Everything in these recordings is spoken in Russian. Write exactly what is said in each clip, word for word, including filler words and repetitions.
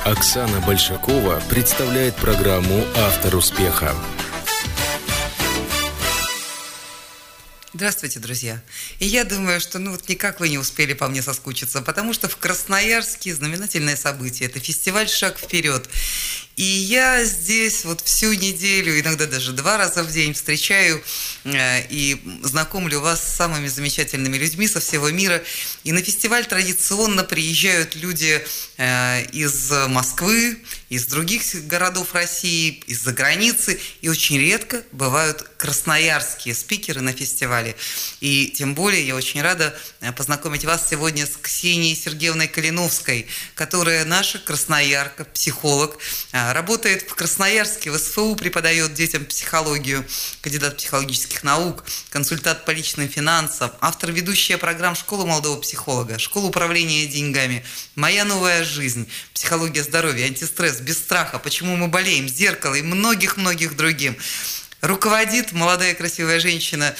Оксана Большакова представляет программу «Автор успеха». Здравствуйте, друзья. И я думаю, что ну вот никак вы не успели по мне соскучиться, потому что в Красноярске знаменательное событие. Это фестиваль «Шаг вперед». И я здесь вот всю неделю, иногда даже два раза в день встречаю э, и знакомлю вас с самыми замечательными людьми со всего мира. И на фестиваль традиционно приезжают люди э, из Москвы, из других городов России, из-за границы. И очень редко бывают красноярские спикеры на фестивале. И тем более я очень рада познакомить вас сегодня с Ксенией Сергеевной Калиновской, которая наша красноярка, психолог, работает в Красноярске, в эс эф у, преподает детям психологию, кандидат психологических наук, консультант по личным финансам, автор ведущая программ «Школа молодого психолога», «Школа управления деньгами», «Моя новая жизнь», «Психология здоровья», «Антистресс», «Без страха», «Почему мы болеем», «Зеркало» и многих-многих другим. Руководит молодая красивая женщина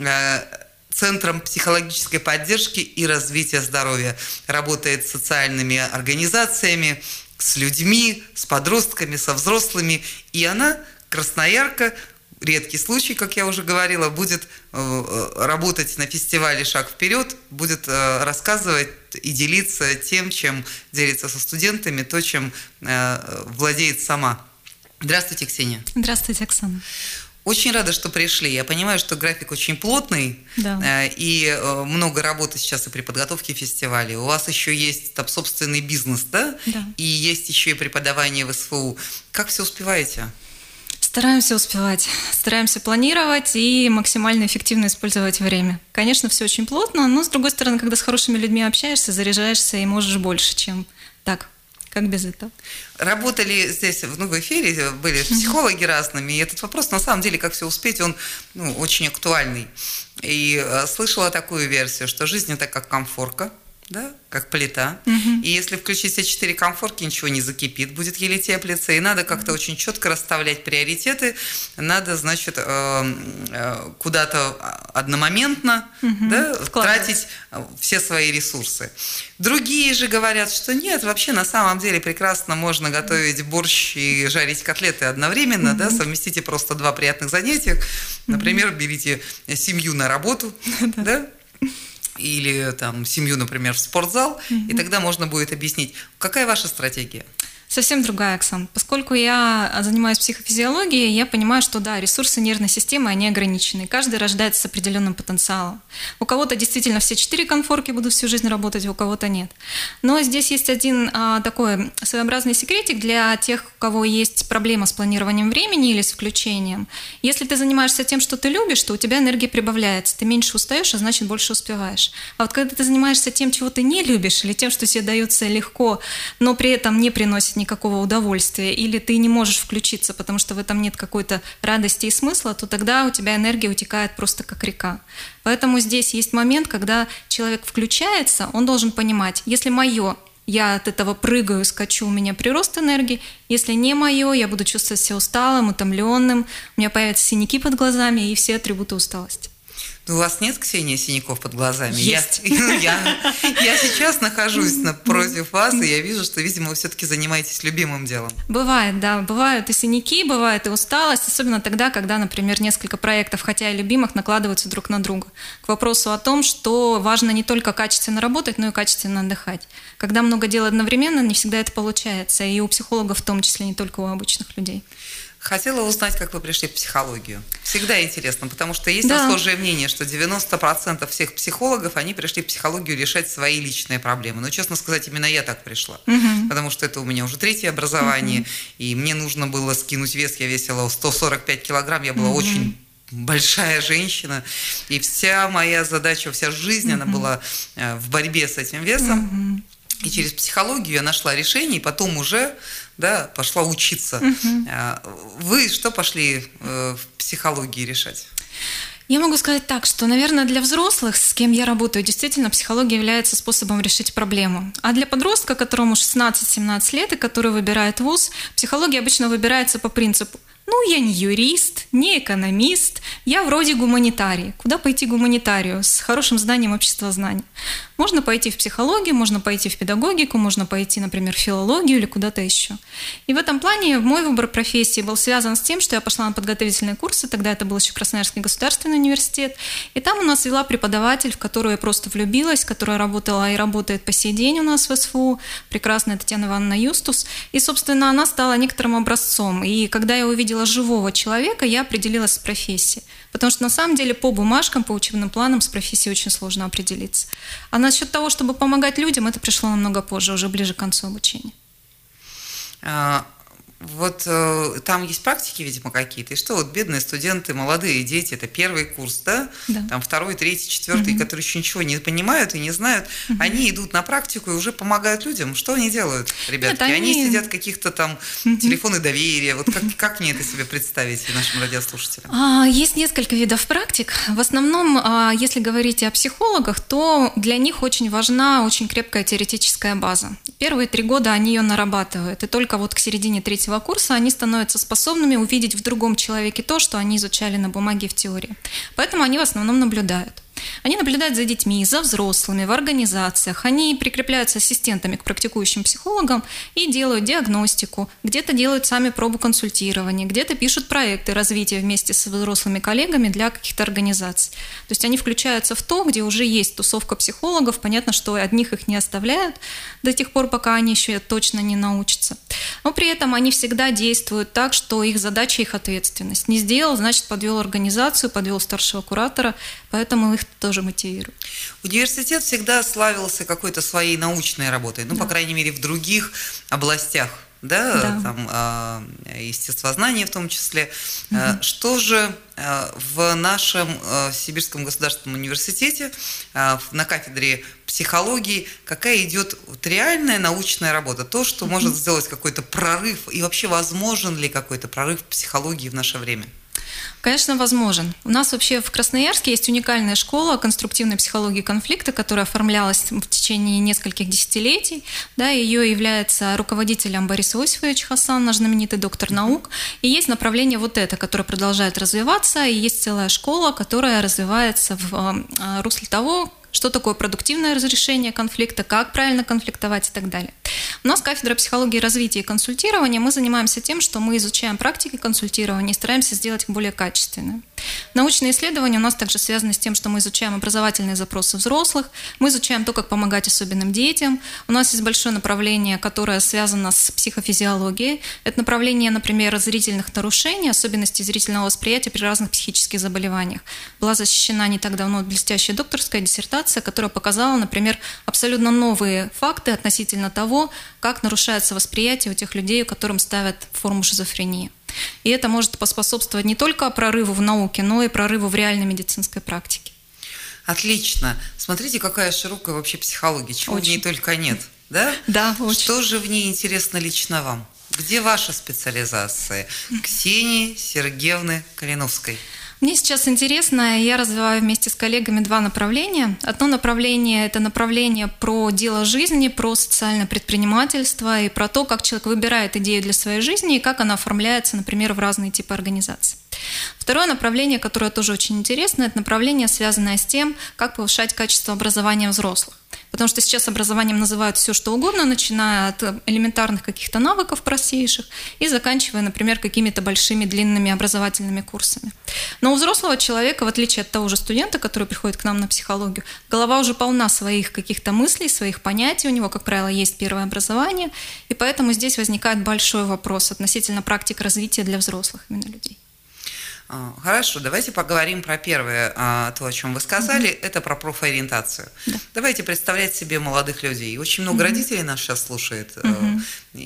Центром психологической поддержки и развития здоровья. Работает с социальными организациями, с людьми, с подростками, со взрослыми. И она, красноярка, редкий случай, как я уже говорила, будет работать на фестивале «Шаг вперед», будет рассказывать и делиться тем, чем делится со студентами, то, чем владеет сама. Здравствуйте, Ксения. Здравствуйте, Оксана. Очень рада, что пришли. Я понимаю, что график очень плотный, да. И много работы сейчас и при подготовке фестиваля. У вас еще есть там собственный бизнес, да? Да. И есть еще и преподавание в эс эф у. Как все успеваете? Стараемся успевать, стараемся планировать и максимально эффективно использовать время. Конечно, все очень плотно, но, с другой стороны, когда с хорошими людьми общаешься, заряжаешься и можешь больше, чем так. Как без этого? Работали здесь, ну, в эфире, были психологи разными, и этот вопрос, на самом деле, как все успеть, он ну, очень актуальный. И э, слышала такую версию, что жизнь – это как комфорка, да, как плита. Угу. И если включить все четыре комфорки, ничего не закипит, будет еле теплиться. И надо как-то угу. очень четко расставлять приоритеты. Надо, значит, куда-то одномоментно угу. да, тратить все свои ресурсы. Другие же говорят, что нет, вообще на самом деле прекрасно можно готовить борщ и жарить котлеты одновременно, угу. да, совместите просто два приятных занятия. Например, берите семью на работу, да, или там семью, например, в спортзал, mm-hmm. и тогда можно будет объяснить, какая ваша стратегия? Совсем другая, Оксан. Поскольку я занимаюсь психофизиологией, я понимаю, что да, ресурсы нервной системы, они ограничены. Каждый рождается с определенным потенциалом. У кого-то действительно все четыре конфорки будут всю жизнь работать, у кого-то нет. Но здесь есть один а, такой своеобразный секретик для тех, у кого есть проблема с планированием времени или с включением. Если ты занимаешься тем, что ты любишь, то у тебя энергия прибавляется. Ты меньше устаешь, а значит больше успеваешь. А вот когда ты занимаешься тем, чего ты не любишь, или тем, что тебе дается легко, но при этом не приносит никакого удовольствия, или ты не можешь включиться, потому что в этом нет какой-то радости и смысла, то тогда у тебя энергия утекает просто как река. Поэтому здесь есть момент, когда человек включается, он должен понимать, если мое, я от этого прыгаю, скачу, у меня прирост энергии, если не мое, я буду чувствовать себя усталым, утомленным, у меня появятся синяки под глазами и все атрибуты усталости. У вас нет, Ксения, синяков под глазами? Есть. Я, я, я сейчас нахожусь напротив вас, и я вижу, что, видимо, вы все-таки занимаетесь любимым делом. Бывает, да. Бывают и синяки, бывает и усталость, особенно тогда, когда, например, несколько проектов, хотя и любимых, накладываются друг на друга. К вопросу о том, что важно не только качественно работать, но и качественно отдыхать. Когда много дел одновременно, не всегда это получается, и у психологов в том числе, не только у обычных людей. Хотела узнать, как вы пришли в психологию. Всегда интересно, потому что есть да. расхожее мнение, что девяносто процентов всех психологов, они пришли в психологию решать свои личные проблемы. Но, честно сказать, именно я так пришла. Угу. Потому что это у меня уже третье образование, угу. и мне нужно было скинуть вес. Я весила сто сорок пять килограмм, я была угу. очень большая женщина. И вся моя задача, вся жизнь, угу. она была в борьбе с этим весом. Угу. И через психологию я нашла решение, и потом уже да, пошла учиться. Угу. Вы что пошли в психологии решать? Я могу сказать так, что, наверное, для взрослых, с кем я работаю, действительно психология является способом решить проблему. А для подростка, которому шестнадцать-семнадцать лет и который выбирает вуз, психология обычно выбирается по принципу: Ну, я не юрист, не экономист, я вроде гуманитарий. Куда пойти гуманитарию с хорошим знанием обществознания? Можно пойти в психологию, можно пойти в педагогику, можно пойти, например, в филологию или куда-то еще. И в этом плане мой выбор профессии был связан с тем, что я пошла на подготовительные курсы, тогда это был еще Красноярский государственный университет, и там у нас вела преподаватель, в которую я просто влюбилась, которая работала и работает по сей день у нас в СФУ, прекрасная Татьяна Ивановна Юстус, и, собственно, она стала некоторым образцом. И когда я увидела живого человека, я определилась с профессией, потому что на самом деле по бумажкам, по учебным планам с профессией очень сложно определиться. А насчет того, чтобы помогать людям, это пришло намного позже, уже ближе к концу обучения. Вот э, там есть практики, видимо, какие-то. И что вот бедные студенты, молодые дети, это первый курс, да? Да. Там второй, третий, четвертый, угу. которые еще ничего не понимают и не знают, угу. они идут на практику и уже помогают людям. Что они делают, ребятки? Нет, они... они сидят в каких-то там угу. телефоны доверия. Вот как, как мне это себе представить нашим радиослушателям? А, есть несколько видов практик. В основном, а, если говорить о психологах, то для них очень важна очень крепкая теоретическая база. Первые три года они ее нарабатывают, и только вот к середине третьего курса они становятся способными увидеть в другом человеке то, что они изучали на бумаге и в теории. Поэтому они в основном наблюдают. Они наблюдают за детьми, за взрослыми, в организациях. Они прикрепляются ассистентами к практикующим психологам и делают диагностику. Где-то делают сами пробу консультирования, где-то пишут проекты развития вместе со взрослыми коллегами для каких-то организаций. То есть они включаются в то, где уже есть тусовка психологов. Понятно, что одних их не оставляют до тех пор, пока они еще точно не научатся. Но при этом они всегда действуют так, что их задача, их ответственность. Не сделал, значит, подвел организацию, подвел старшего куратора, поэтому их тоже мотивирует. Университет всегда славился какой-то своей научной работой, ну, да. по крайней мере, в других областях, да, да. там, естествознание в том числе. Угу. Что же в нашем Сибирском государственном университете на кафедре психологии, какая идет вот реальная научная работа, то, что угу. может сделать какой-то прорыв, и вообще возможен ли какой-то прорыв в психологии в наше время? Конечно, возможен. У нас вообще в Красноярске есть уникальная школа конструктивной психологии конфликта, которая оформлялась в течение нескольких десятилетий. Да, ее является руководителем Борис Иосифович Хасан, наш знаменитый доктор наук. И есть направление вот это, которое продолжает развиваться, и есть целая школа, которая развивается в русле того, что такое продуктивное разрешение конфликта, как правильно конфликтовать и так далее. У нас кафедра психологии развития и консультирования, мы занимаемся тем, что мы изучаем практики консультирования и стараемся сделать их более качественными. Научные исследования у нас также связаны с тем, что мы изучаем образовательные запросы взрослых, мы изучаем то, как помогать особенным детям. У нас есть большое направление, которое связано с психофизиологией. Это направление, например, зрительных нарушений, особенностей зрительного восприятия при разных психических заболеваниях. Была защищена не так давно блестящая докторская диссертация, которая показала, например, абсолютно новые факты относительно того, как нарушается восприятие у тех людей, которым ставят форму шизофрении. И это может поспособствовать не только прорыву в науке, но и прорыву в реальной медицинской практике. Отлично. Смотрите, какая широкая вообще психология, чего очень. В ней только нет. Да? Да, очень. Что же в ней интересно лично вам? Где ваша специализация? Ксении Сергеевны Калиновской. Мне сейчас интересно, я развиваю вместе с коллегами два направления. Одно направление – это направление про дело жизни, про социальное предпринимательство и про то, как человек выбирает идею для своей жизни и как она оформляется, например, в разные типы организаций. Второе направление, которое тоже очень интересно, это направление, связанное с тем, как повышать качество образования взрослых. Потому что сейчас образованием называют все, что угодно, начиная от элементарных каких-то навыков простейших и заканчивая, например, какими-то большими длинными образовательными курсами. Но у взрослого человека, в отличие от того же студента, который приходит к нам на психологию, голова уже полна своих каких-то мыслей, своих понятий, у него, как правило, есть первое образование, и поэтому здесь возникает большой вопрос относительно практик развития для взрослых именно людей. Хорошо, давайте поговорим про первое, то, о чем вы сказали, mm-hmm. это про профориентацию. Да. Давайте представлять себе молодых людей. Очень много mm-hmm. родителей нас сейчас слушает, mm-hmm.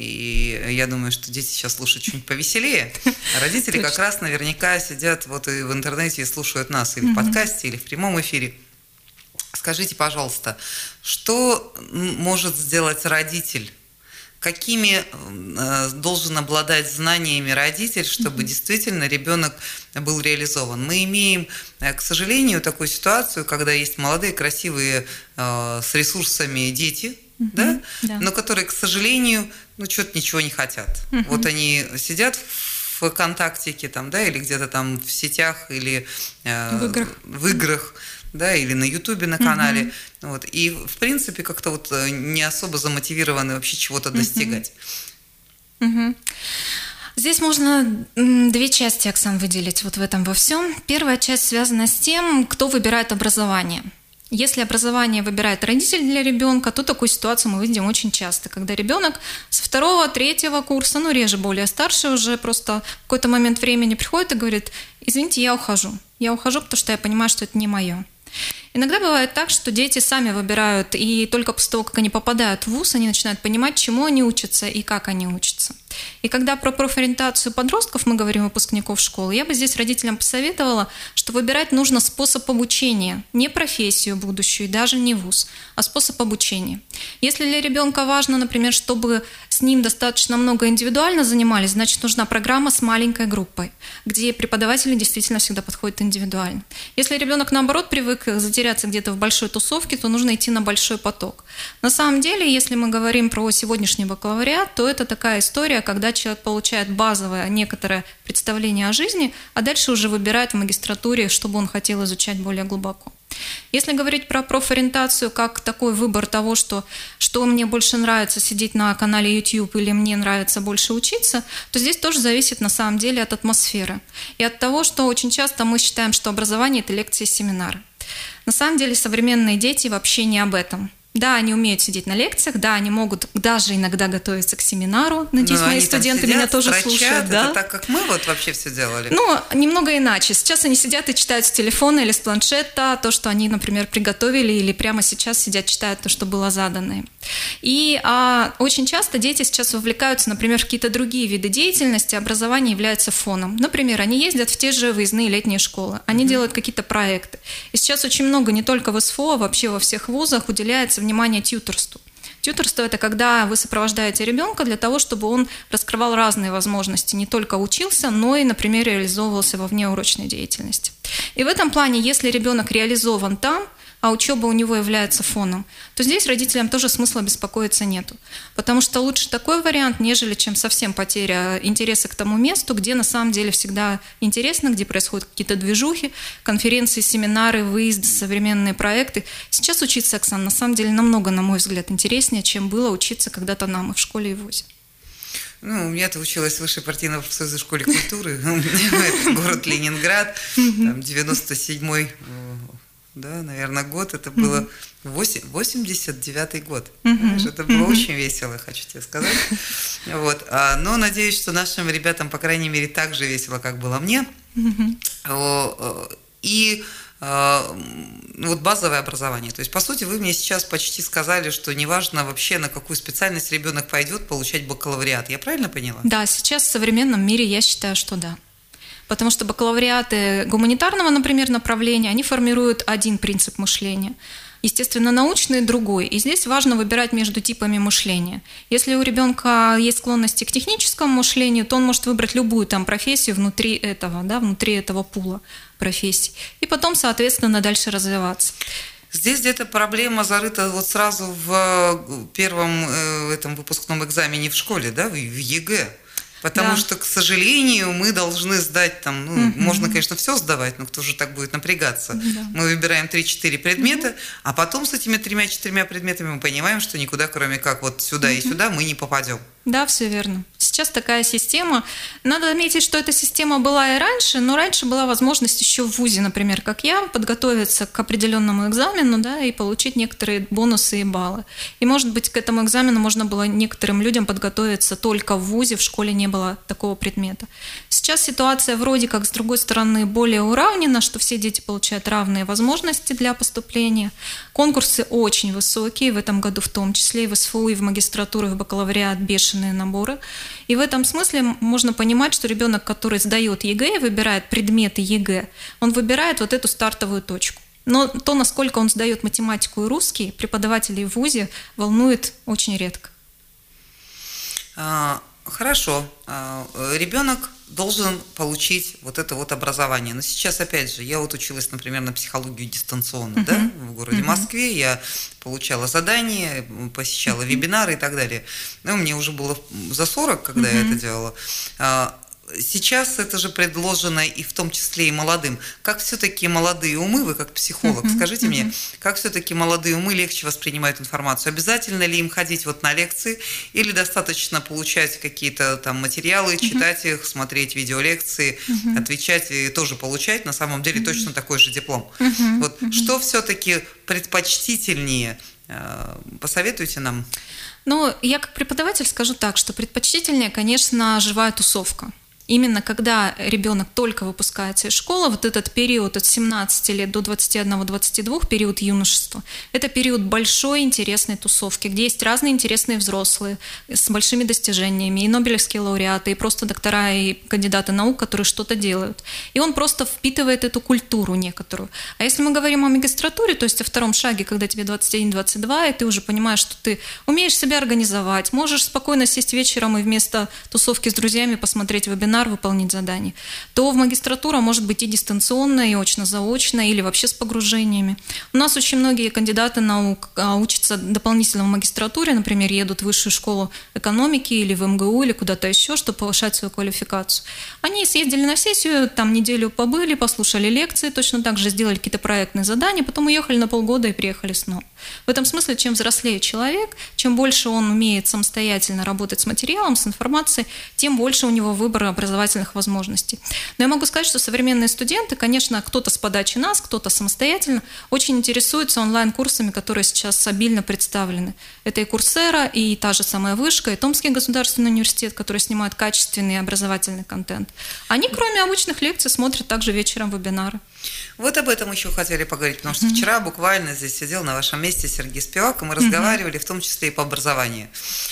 и я думаю, что дети сейчас слушают чуть повеселее. А родители как раз наверняка сидят вот и в интернете и слушают нас или в подкасте, или в прямом эфире. Скажите, пожалуйста, что может сделать родитель? Какими должен обладать знаниями родитель, чтобы mm-hmm. действительно ребенок был реализован? Мы имеем, к сожалению, такую ситуацию, когда есть молодые, красивые, с ресурсами дети, mm-hmm. да? Да. но которые, к сожалению, ну, что-то ничего не хотят. Mm-hmm. Вот они сидят в в ВКонтактике там, да, или где-то там в сетях, или э, в играх, в играх, да, или на Ютубе на канале, mm-hmm. вот, и в принципе как-то вот не особо замотивированы вообще чего-то достигать. Mm-hmm. Mm-hmm. Здесь можно две части, Оксан, выделить вот в этом во всем. Первая часть связана с тем, кто выбирает образование. Если образование выбирает родитель для ребенка, то такую ситуацию мы видим очень часто, когда ребенок со второго, третьего курса, ну реже более старший уже, просто в какой-то момент времени приходит и говорит: извините, я ухожу. Я ухожу, потому что я понимаю, что это не мое. Иногда бывает так, что дети сами выбирают, и только после того, как они попадают в вуз, они начинают понимать, чему они учатся и как они учатся. И когда про профориентацию подростков мы говорим, выпускников школы, я бы здесь родителям посоветовала, что выбирать нужно способ обучения, не профессию будущую, даже не вуз, а способ обучения. Если для ребенка важно, например, чтобы с ним достаточно много индивидуально занимались, значит, нужна программа с маленькой группой, где преподаватели действительно всегда подходят индивидуально. Если ребенок, наоборот, привык затеряться где-то в большой тусовке, то нужно идти на большой поток. На самом деле, если мы говорим про сегодняшний бакалавриат, то это такая история, когда человек получает базовое некоторое представление о жизни, а дальше уже выбирает в магистратуре, что бы он хотел изучать более глубоко. Если говорить про профориентацию как такой выбор того, что, что мне больше нравится сидеть на канале YouTube или мне нравится больше учиться, то здесь тоже зависит на самом деле от атмосферы и от того, что очень часто мы считаем, что образование – это лекции и семинары. На самом деле современные дети вообще не об этом. Да, они умеют сидеть на лекциях, да, они могут даже иногда готовиться к семинару. Надеюсь, мои студенты сидят, меня тоже строчат, слушают. Да? Это так, как мы вот вообще все делали? Ну, немного иначе. Сейчас они сидят и читают с телефона или с планшета то, что они, например, приготовили, или прямо сейчас сидят, читают то, что было задано им. И а, очень часто дети сейчас вовлекаются, например, в какие-то другие виды деятельности, образование является фоном. Например, они ездят в те же выездные летние школы, они mm-hmm. делают какие-то проекты. И сейчас очень много, не только в СФО, а вообще во всех вузах уделяется внимание тьюторству. Тьюторство – это когда вы сопровождаете ребенка для того, чтобы он раскрывал разные возможности, не только учился, но и, например, реализовывался во внеурочной деятельности. И в этом плане, если ребенок реализован там, а учеба у него является фоном, то здесь родителям тоже смысла беспокоиться нету. Потому что лучше такой вариант, нежели чем совсем потеря интереса к тому месту, где на самом деле всегда интересно, где происходят какие-то движухи, конференции, семинары, выезды, современные проекты. Сейчас учиться, Оксана, на самом деле намного, на мой взгляд, интереснее, чем было учиться когда-то нам и в школе, и в вузе. Ну, у меня-то училась в высшей партийной профсоюзной школе культуры, город Ленинград, девяносто седьмой да, наверное, год, это было восемьдесят девятый год. Mm-hmm. Это было mm-hmm. очень весело, хочу тебе сказать. Вот. Но надеюсь, что нашим ребятам, по крайней мере, так же весело, как было мне. Mm-hmm. И вот базовое образование. То есть, по сути, вы мне сейчас почти сказали, что неважно вообще, на какую специальность ребенок пойдет получать бакалавриат. Я правильно поняла? Да, сейчас в современном мире я считаю, что да. Потому что бакалавриаты гуманитарного, например, направления, они формируют один принцип мышления. Естественно, научный – другой. И здесь важно выбирать между типами мышления. Если у ребенка есть склонности к техническому мышлению, то он может выбрать любую там профессию внутри этого, да, внутри этого пула профессий. И потом, соответственно, дальше развиваться. Здесь где-то проблема зарыта вот сразу в первом э, этом выпускном экзамене в школе, да, в ЕГЭ. Потому да. что, к сожалению, мы должны сдать там, ну, mm-hmm. можно, конечно, все сдавать, но кто же так будет напрягаться? Да. Мы выбираем три-четыре предмета, mm-hmm. а потом с этими тремя-четырьмя предметами мы понимаем, что никуда, кроме как вот сюда mm-hmm. и сюда, мы не попадем. Да, все верно. Сейчас такая система. Надо отметить, что эта система была и раньше, но раньше была возможность еще в вузе, например, как я, подготовиться к определенному экзамену, да, и получить некоторые бонусы и баллы. И, может быть, к этому экзамену можно было некоторым людям подготовиться только в вузе, в школе не было такого предмета. Сейчас ситуация вроде как, с другой стороны, более уравнена, что все дети получают равные возможности для поступления. Конкурсы очень высокие, в этом году в том числе и в СФУ, и в магистратуру, и в бакалавриат бешеные наборы. И в этом смысле можно понимать, что ребенок, который сдает ЕГЭ и выбирает предметы ЕГЭ, он выбирает вот эту стартовую точку. Но то, насколько он сдает математику и русский, преподавателей в вузе волнует очень редко. А, хорошо. А, ребенок должен получить вот это вот образование. Но сейчас, опять же, я вот училась, например, на психологию дистанционно, uh-huh. да, в городе uh-huh. Москве, я получала задания, посещала uh-huh. вебинары и так далее. Ну, мне уже было за сорок, когда uh-huh. я это делала. сейчас это же предложено и в том числе и молодым. Как все-таки молодые умы, вы как психолог, uh-huh, скажите uh-huh. мне, как все-таки молодые умы легче воспринимают информацию? Обязательно ли им ходить вот на лекции или достаточно получать какие-то там материалы, uh-huh. читать их, смотреть видеолекции, uh-huh. отвечать и тоже получать на самом деле uh-huh. точно такой же диплом? Uh-huh. Вот uh-huh. что все-таки предпочтительнее? Посоветуйте нам. Ну, я как преподаватель скажу так, что предпочтительнее, конечно, живая тусовка. Именно когда ребенок только выпускается из школы, вот этот период от семнадцати лет до двадцати одного - двадцати двух, период юношества, это период большой интересной тусовки, где есть разные интересные взрослые с большими достижениями, и нобелевские лауреаты, и просто доктора, и кандидаты наук, которые что-то делают. И он просто впитывает эту культуру некоторую. А если мы говорим о магистратуре, то есть о втором шаге, когда тебе двадцать один - двадцать два, и ты уже понимаешь, что ты умеешь себя организовать, можешь спокойно сесть вечером и вместо тусовки с друзьями посмотреть вебинар, выполнить задание, то в магистратура может быть и дистанционно, и очно-заочно, или вообще с погружениями. У нас очень многие кандидаты наук учатся дополнительно в магистратуре, например, едут в высшую школу экономики или в эм гэ у, или куда-то еще, чтобы повышать свою квалификацию. Они съездили на сессию, там неделю побыли, послушали лекции, точно так же сделали какие-то проектные задания, потом уехали на полгода и приехали снова. В этом смысле, чем взрослее человек, чем больше он умеет самостоятельно работать с материалом, с информацией, тем больше у него выбора образования, образовательных возможностей. Но я могу сказать, что современные студенты, конечно, кто-то с подачи нас, кто-то самостоятельно, очень интересуются онлайн-курсами, которые сейчас обильно представлены. Это и Курсера, и та же самая Вышка, и Томский государственный университет, который снимает качественный образовательный контент. Они, кроме обычных лекций, смотрят также вечером вебинары. Вот об этом еще хотели поговорить, потому что mm-hmm. вчера буквально здесь сидел на вашем месте Сергей Спивак, и мы разговаривали, mm-hmm. в том числе и по образованию.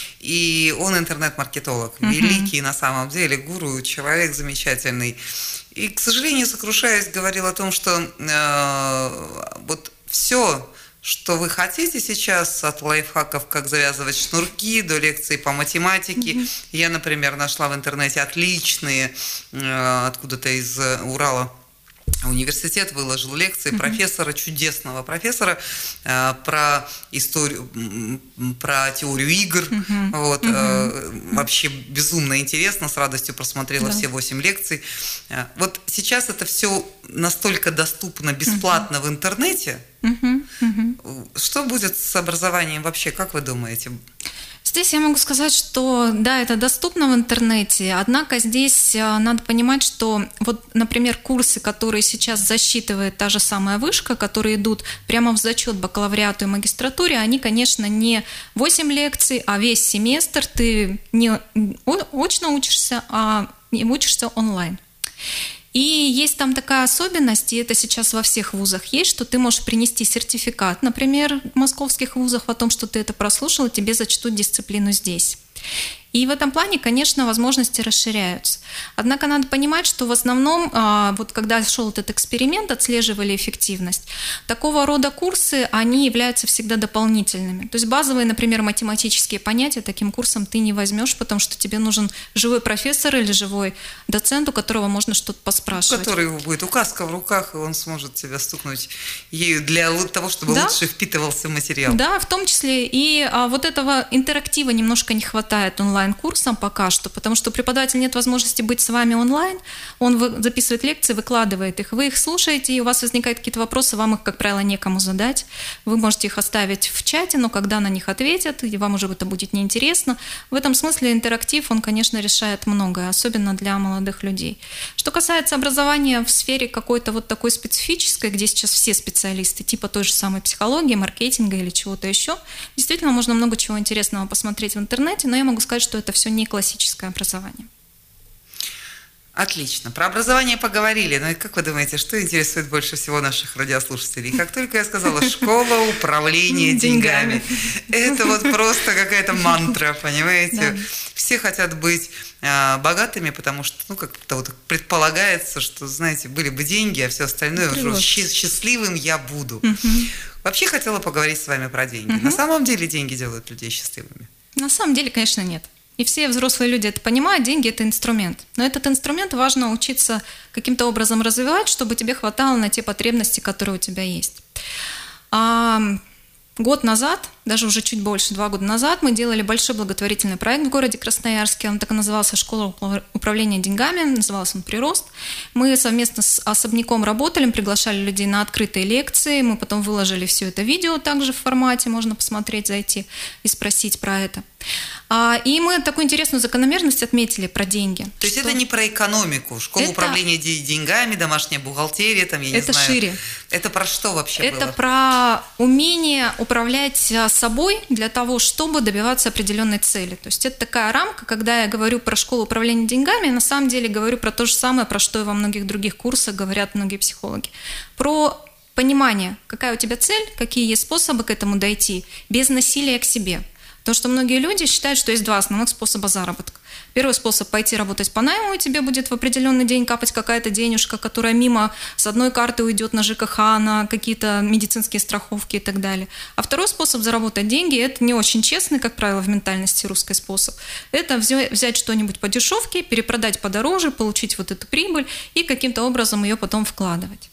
И он интернет-маркетолог, mm-hmm. великий на самом деле, гуру, человек замечательный. И, к сожалению, сокрушаясь, говорил о том, что э, вот все, что вы хотите сейчас, от лайфхаков, как завязывать шнурки, до лекций по математике. Mm-hmm. Я, например, нашла в интернете отличные, э, откуда-то из Урала, университет выложил лекции mm-hmm. профессора, чудесного профессора, э, про историю, про теорию игр. Mm-hmm. Вот, mm-hmm. Э, вообще безумно интересно, с радостью просмотрела yeah. все восемь лекций. Э, вот сейчас это все настолько доступно бесплатно mm-hmm. в интернете. Mm-hmm. Mm-hmm. Что будет с образованием вообще, как вы думаете? Здесь я могу сказать, что да, это доступно в интернете, однако здесь надо понимать, что вот, например, курсы, которые сейчас засчитывает та же самая Вышка, которые идут прямо в зачет бакалавриату и магистратуре, они, конечно, не восемь лекций, а весь семестр ты не очно учишься, а учишься онлайн. И есть там такая особенность, и это сейчас во всех вузах есть, что ты можешь принести сертификат, например, в московских вузах о том, что ты это прослушал, и тебе зачтут дисциплину здесь. И в этом плане, конечно, возможности расширяются. Однако надо понимать, что в основном, вот когда шел этот эксперимент, отслеживали эффективность, такого рода курсы, они являются всегда дополнительными. То есть базовые, например, математические понятия таким курсом ты не возьмешь, потому что тебе нужен живой профессор или живой доцент, у которого можно что-то поспрашивать. У которого будет указка в руках, и он сможет тебя стукнуть ею для того, чтобы да? лучше впитывался материал. Да, в том числе. И а, вот этого интерактива немножко не хватает онлайн. Онлайн-курсом пока что, потому что у преподавателя нет возможности быть с вами онлайн, он записывает лекции, выкладывает их, вы их слушаете, и у вас возникают какие-то вопросы, вам их, как правило, некому задать, вы можете их оставить в чате, но когда на них ответят, и вам уже это будет неинтересно. В этом смысле интерактив, он, конечно, решает многое, особенно для молодых людей. Что касается образования в сфере какой-то вот такой специфической, где сейчас все специалисты, типа той же самой психологии, маркетинга или чего-то еще, действительно можно много чего интересного посмотреть в интернете, но я могу сказать, что это все не классическое образование. Отлично. Про образование поговорили. Но как вы думаете, что интересует больше всего наших радиослушателей? Как только я сказала «школа управления деньгами», это вот просто какая-то мантра, понимаете? Да. Все хотят быть а, богатыми, потому что, ну, как-то вот предполагается, что, знаете, были бы деньги, а все остальное уже счастливым я буду. Угу. Вообще хотела поговорить с вами про деньги. Угу. На самом деле деньги делают людей счастливыми? На самом деле, конечно, нет. И все взрослые люди это понимают, деньги – это инструмент. Но этот инструмент важно учиться каким-то образом развивать, чтобы тебе хватало на те потребности, которые у тебя есть. А год назад, даже уже чуть больше, два года назад, мы делали большой благотворительный проект в городе Красноярске. Он так и назывался «Школа управления деньгами», назывался он «Прирост». Мы совместно с особняком работали, приглашали людей на открытые лекции, мы потом выложили все это видео также в формате, можно посмотреть, зайти и спросить про это. И мы такую интересную закономерность отметили про деньги. То есть это не про экономику, школа это... управления деньгами, домашняя бухгалтерия, там, я не это знаю. Это шире. Это про что вообще это было? Это про умение управлять собой для того, чтобы добиваться определенной цели. То есть это такая рамка, когда я говорю про школу управления деньгами, я на самом деле говорю про то же самое, про что и во многих других курсах говорят многие психологи. Про понимание, какая у тебя цель, какие есть способы к этому дойти, без насилия к себе. Потому что многие люди считают, что есть два основных способа заработка. Первый способ – пойти работать по найму, и тебе будет в определенный день капать какая-то денежка, которая мимо с одной карты уйдет на ЖКХ, на какие-то медицинские страховки и так далее. А второй способ заработать деньги – это не очень честный, как правило, в ментальности русский способ. Это взять что-нибудь по дешевке, перепродать подороже, получить вот эту прибыль и каким-то образом ее потом вкладывать.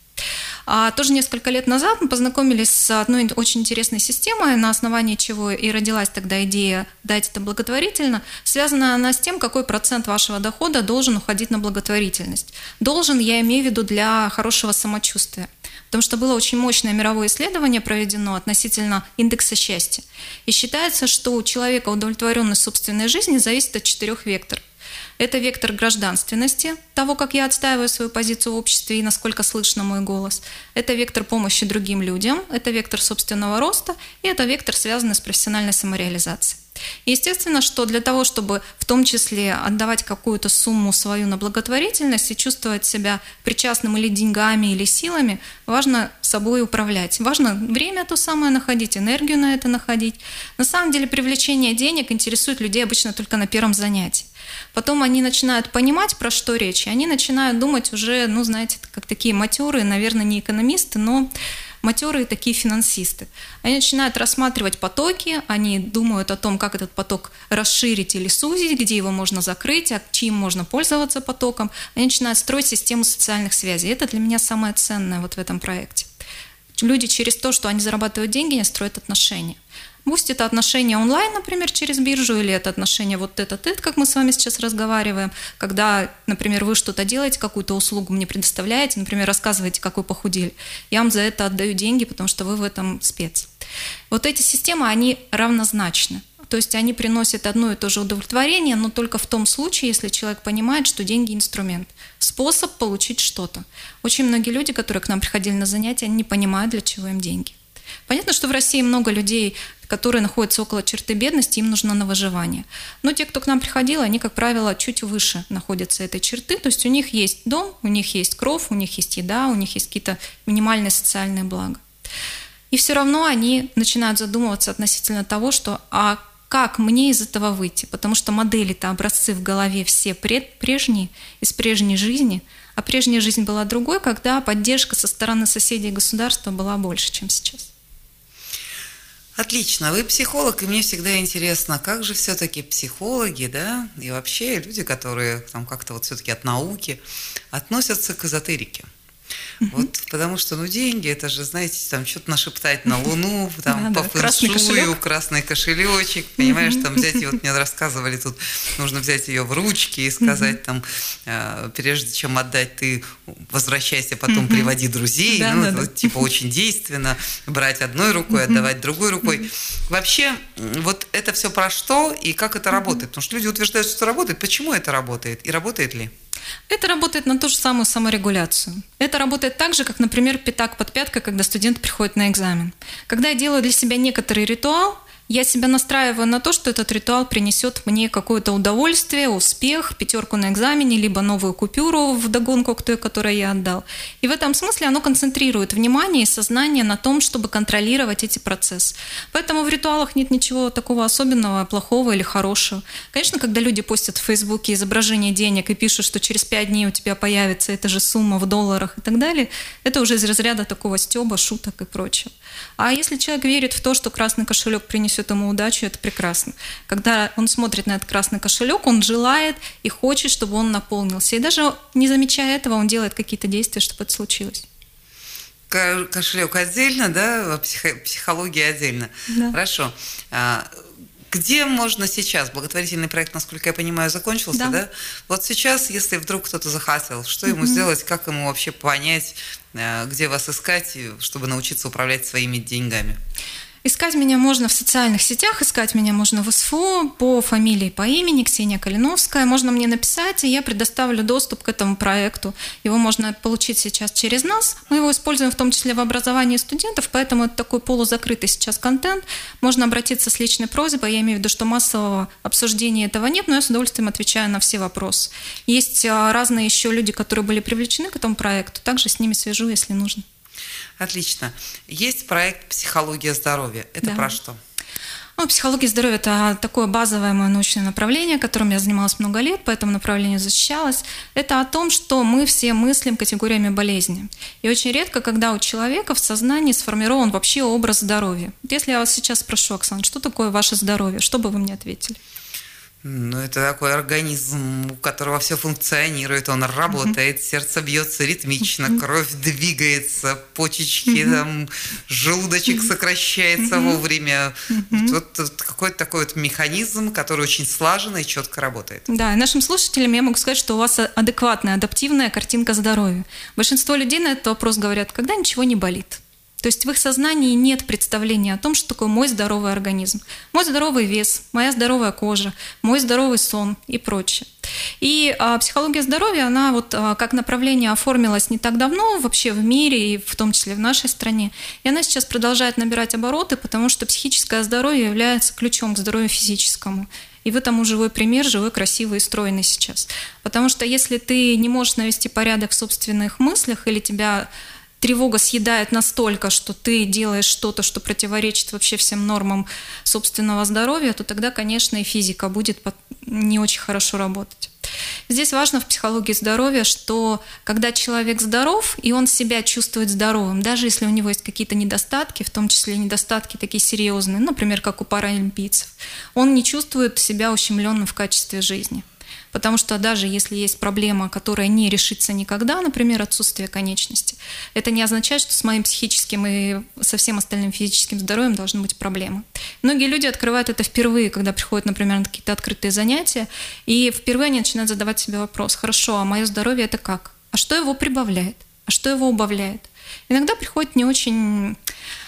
А тоже несколько лет назад мы познакомились с одной очень интересной системой, на основании чего и родилась тогда идея дать это благотворительно. Связана она с тем, какой процент вашего дохода должен уходить на благотворительность. Должен, я имею в виду, для хорошего самочувствия. Потому что было очень мощное мировое исследование проведено относительно индекса счастья. И считается, что у человека удовлетворенность собственной жизни зависит от четырех векторов. Это вектор гражданственности, того, как я отстаиваю свою позицию в обществе и насколько слышно мой голос. Это вектор помощи другим людям, это вектор собственного роста, и это вектор, связанный с профессиональной самореализацией. Естественно, что для того, чтобы в том числе отдавать какую-то сумму свою на благотворительность и чувствовать себя причастным или деньгами, или силами, важно собой управлять. Важно время то самое находить, энергию на это находить. На самом деле привлечение денег интересует людей обычно только на первом занятии. Потом они начинают понимать, про что речь, и они начинают думать уже, ну, знаете, как такие матерые, наверное, не экономисты, но матерые такие финансисты. Они начинают рассматривать потоки, они думают о том, как этот поток расширить или сузить, где его можно закрыть, а чьим можно пользоваться потоком. Они начинают строить систему социальных связей. Это для меня самое ценное вот в этом проекте. Люди через то, что они зарабатывают деньги, они строят отношения. Пусть это отношения онлайн, например, через биржу, или это отношения вот этот-этот, как мы с вами сейчас разговариваем, когда, например, вы что-то делаете, какую-то услугу мне предоставляете, например, рассказываете, как вы похудели, я вам за это отдаю деньги, потому что вы в этом спец. Вот эти системы, они равнозначны. То есть они приносят одно и то же удовлетворение, но только в том случае, если человек понимает, что деньги – инструмент, способ получить что-то. Очень многие люди, которые к нам приходили на занятия, они не понимают, для чего им деньги. Понятно, что в России много людей, которые находятся около черты бедности, им нужно на выживание. Но те, кто к нам приходил, они, как правило, чуть выше находятся этой черты. То есть у них есть дом, у них есть кров, у них есть еда, у них есть какие-то минимальные социальные блага. И все равно они начинают задумываться относительно того, что а как мне из этого выйти? Потому что модели-то, образцы в голове все прежние, из прежней жизни, а прежняя жизнь была другой, когда поддержка со стороны соседей и государства была больше, чем сейчас. Отлично. Вы психолог, и мне всегда интересно, как же все-таки психологи, да, и вообще люди, которые там как-то вот все-таки от науки относятся к эзотерике. Mm-hmm. Вот, потому что, ну, деньги, это же, знаете, там что-то нашептать на Луну, там, по фэншую, красный кошелечек, понимаешь, mm-hmm. там взять, и вот мне рассказывали, тут нужно взять ее в ручки и сказать, mm-hmm. там, э, прежде чем отдать, ты возвращайся, потом mm-hmm. приводи друзей, да, ну, да, вот, да. типа, очень действенно, брать одной рукой, mm-hmm. отдавать другой рукой. Mm-hmm. Вообще, вот это все про что и как это mm-hmm. работает? Потому что люди утверждают, что это работает. Почему это работает? И работает ли? Это работает на ту же самую саморегуляцию. Это работает так же, как, например, пятак под пяткой, когда студент приходит на экзамен. Когда я делаю для себя некоторый ритуал, я себя настраиваю на то, что этот ритуал принесет мне какое-то удовольствие, успех, пятерку на экзамене, либо новую купюру вдогонку к той, которую я отдал. И в этом смысле оно концентрирует внимание и сознание на том, чтобы контролировать эти процессы. Поэтому в ритуалах нет ничего такого особенного, плохого или хорошего. Конечно, когда люди постят в Фейсбуке изображение денег и пишут, что через пять дней у тебя появится эта же сумма в долларах и так далее, это уже из разряда такого стёба, шуток и прочего. А если человек верит в то, что красный кошелек принесет ему удачу, это прекрасно. Когда он смотрит на этот красный кошелек, он желает и хочет, чтобы он наполнился. И даже не замечая этого, он делает какие-то действия, чтобы это случилось. кошелек отдельно, да, психология отдельно. Да. Хорошо. Где можно сейчас? Благотворительный проект, насколько я понимаю, закончился, да? да? Вот сейчас, если вдруг кто-то захотел, что ему mm-hmm. сделать, как ему вообще понять, где вас искать, чтобы научиться управлять своими деньгами? Искать меня можно в социальных сетях, искать меня можно в СФО по фамилии, по имени Ксения Калиновская. Можно мне написать, и я предоставлю доступ к этому проекту. Его можно получить сейчас через нас. Мы его используем в том числе в образовании студентов, поэтому это такой полузакрытый сейчас контент. Можно обратиться с личной просьбой. Я имею в виду, что массового обсуждения этого нет, но я с удовольствием отвечаю на все вопросы. Есть разные еще люди, которые были привлечены к этому проекту. Также с ними свяжу, если нужно. Отлично. Есть проект «Психология здоровья». Это да. про что? Ну, психология здоровья – это такое базовое мое научное направление, которым я занималась много лет, по этому направлению защищалась. Это о том, что мы все мыслим категориями болезни. И очень редко, когда у человека в сознании сформирован вообще образ здоровья. Если я вас сейчас спрошу, Оксана, что такое ваше здоровье, что бы вы мне ответили? Ну, это такой организм, у которого все функционирует, он работает, mm-hmm. сердце бьется ритмично, mm-hmm. кровь двигается, почечки, mm-hmm. там, желудочек mm-hmm. сокращается mm-hmm. вовремя. Mm-hmm. Вот, вот какой-то такой вот механизм, который очень слаженно и четко работает. Да, и нашим слушателям я могу сказать, что у вас адекватная, адаптивная картинка здоровья. Большинство людей на этот вопрос говорят, когда ничего не болит. То есть в их сознании нет представления о том, что такое мой здоровый организм, мой здоровый вес, моя здоровая кожа, мой здоровый сон и прочее. И а, психология здоровья, она вот а, как направление оформилась не так давно вообще в мире, и в том числе в нашей стране. И она сейчас продолжает набирать обороты, потому что психическое здоровье является ключом к здоровью физическому. И вы тому живой пример, живой, красивый и стройный сейчас. Потому что если ты не можешь навести порядок в собственных мыслях или тебя тревога съедает настолько, что ты делаешь что-то, что противоречит вообще всем нормам собственного здоровья, то тогда, конечно, и физика будет не очень хорошо работать. Здесь важно в психологии здоровья, что когда человек здоров, и он себя чувствует здоровым, даже если у него есть какие-то недостатки, в том числе недостатки такие серьезные, например, как у паралимпийцев, он не чувствует себя ущемленным в качестве жизни. Потому что даже если есть проблема, которая не решится никогда, например, отсутствие конечности, это не означает, что с моим психическим и со всем остальным физическим здоровьем должны быть проблемы. Многие люди открывают это впервые, когда приходят, например, на какие-то открытые занятия, и впервые они начинают задавать себе вопрос: хорошо, а мое здоровье это как? А что его прибавляет? А что его убавляет? Иногда приходит не очень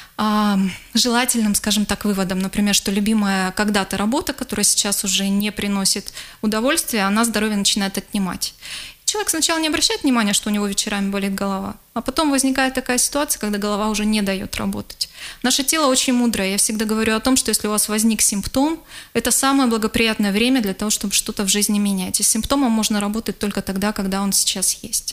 желательным, скажем так, выводом, например, что любимая когда-то работа, которая сейчас уже не приносит удовольствия, она здоровье начинает отнимать. Человек сначала не обращает внимания, что у него вечерами болит голова, а потом возникает такая ситуация, когда голова уже не дает работать. Наше тело очень мудрое. Я всегда говорю о том, что если у вас возник симптом, это самое благоприятное время для того, чтобы что-то в жизни менять. И с симптомом можно работать только тогда, когда он сейчас есть.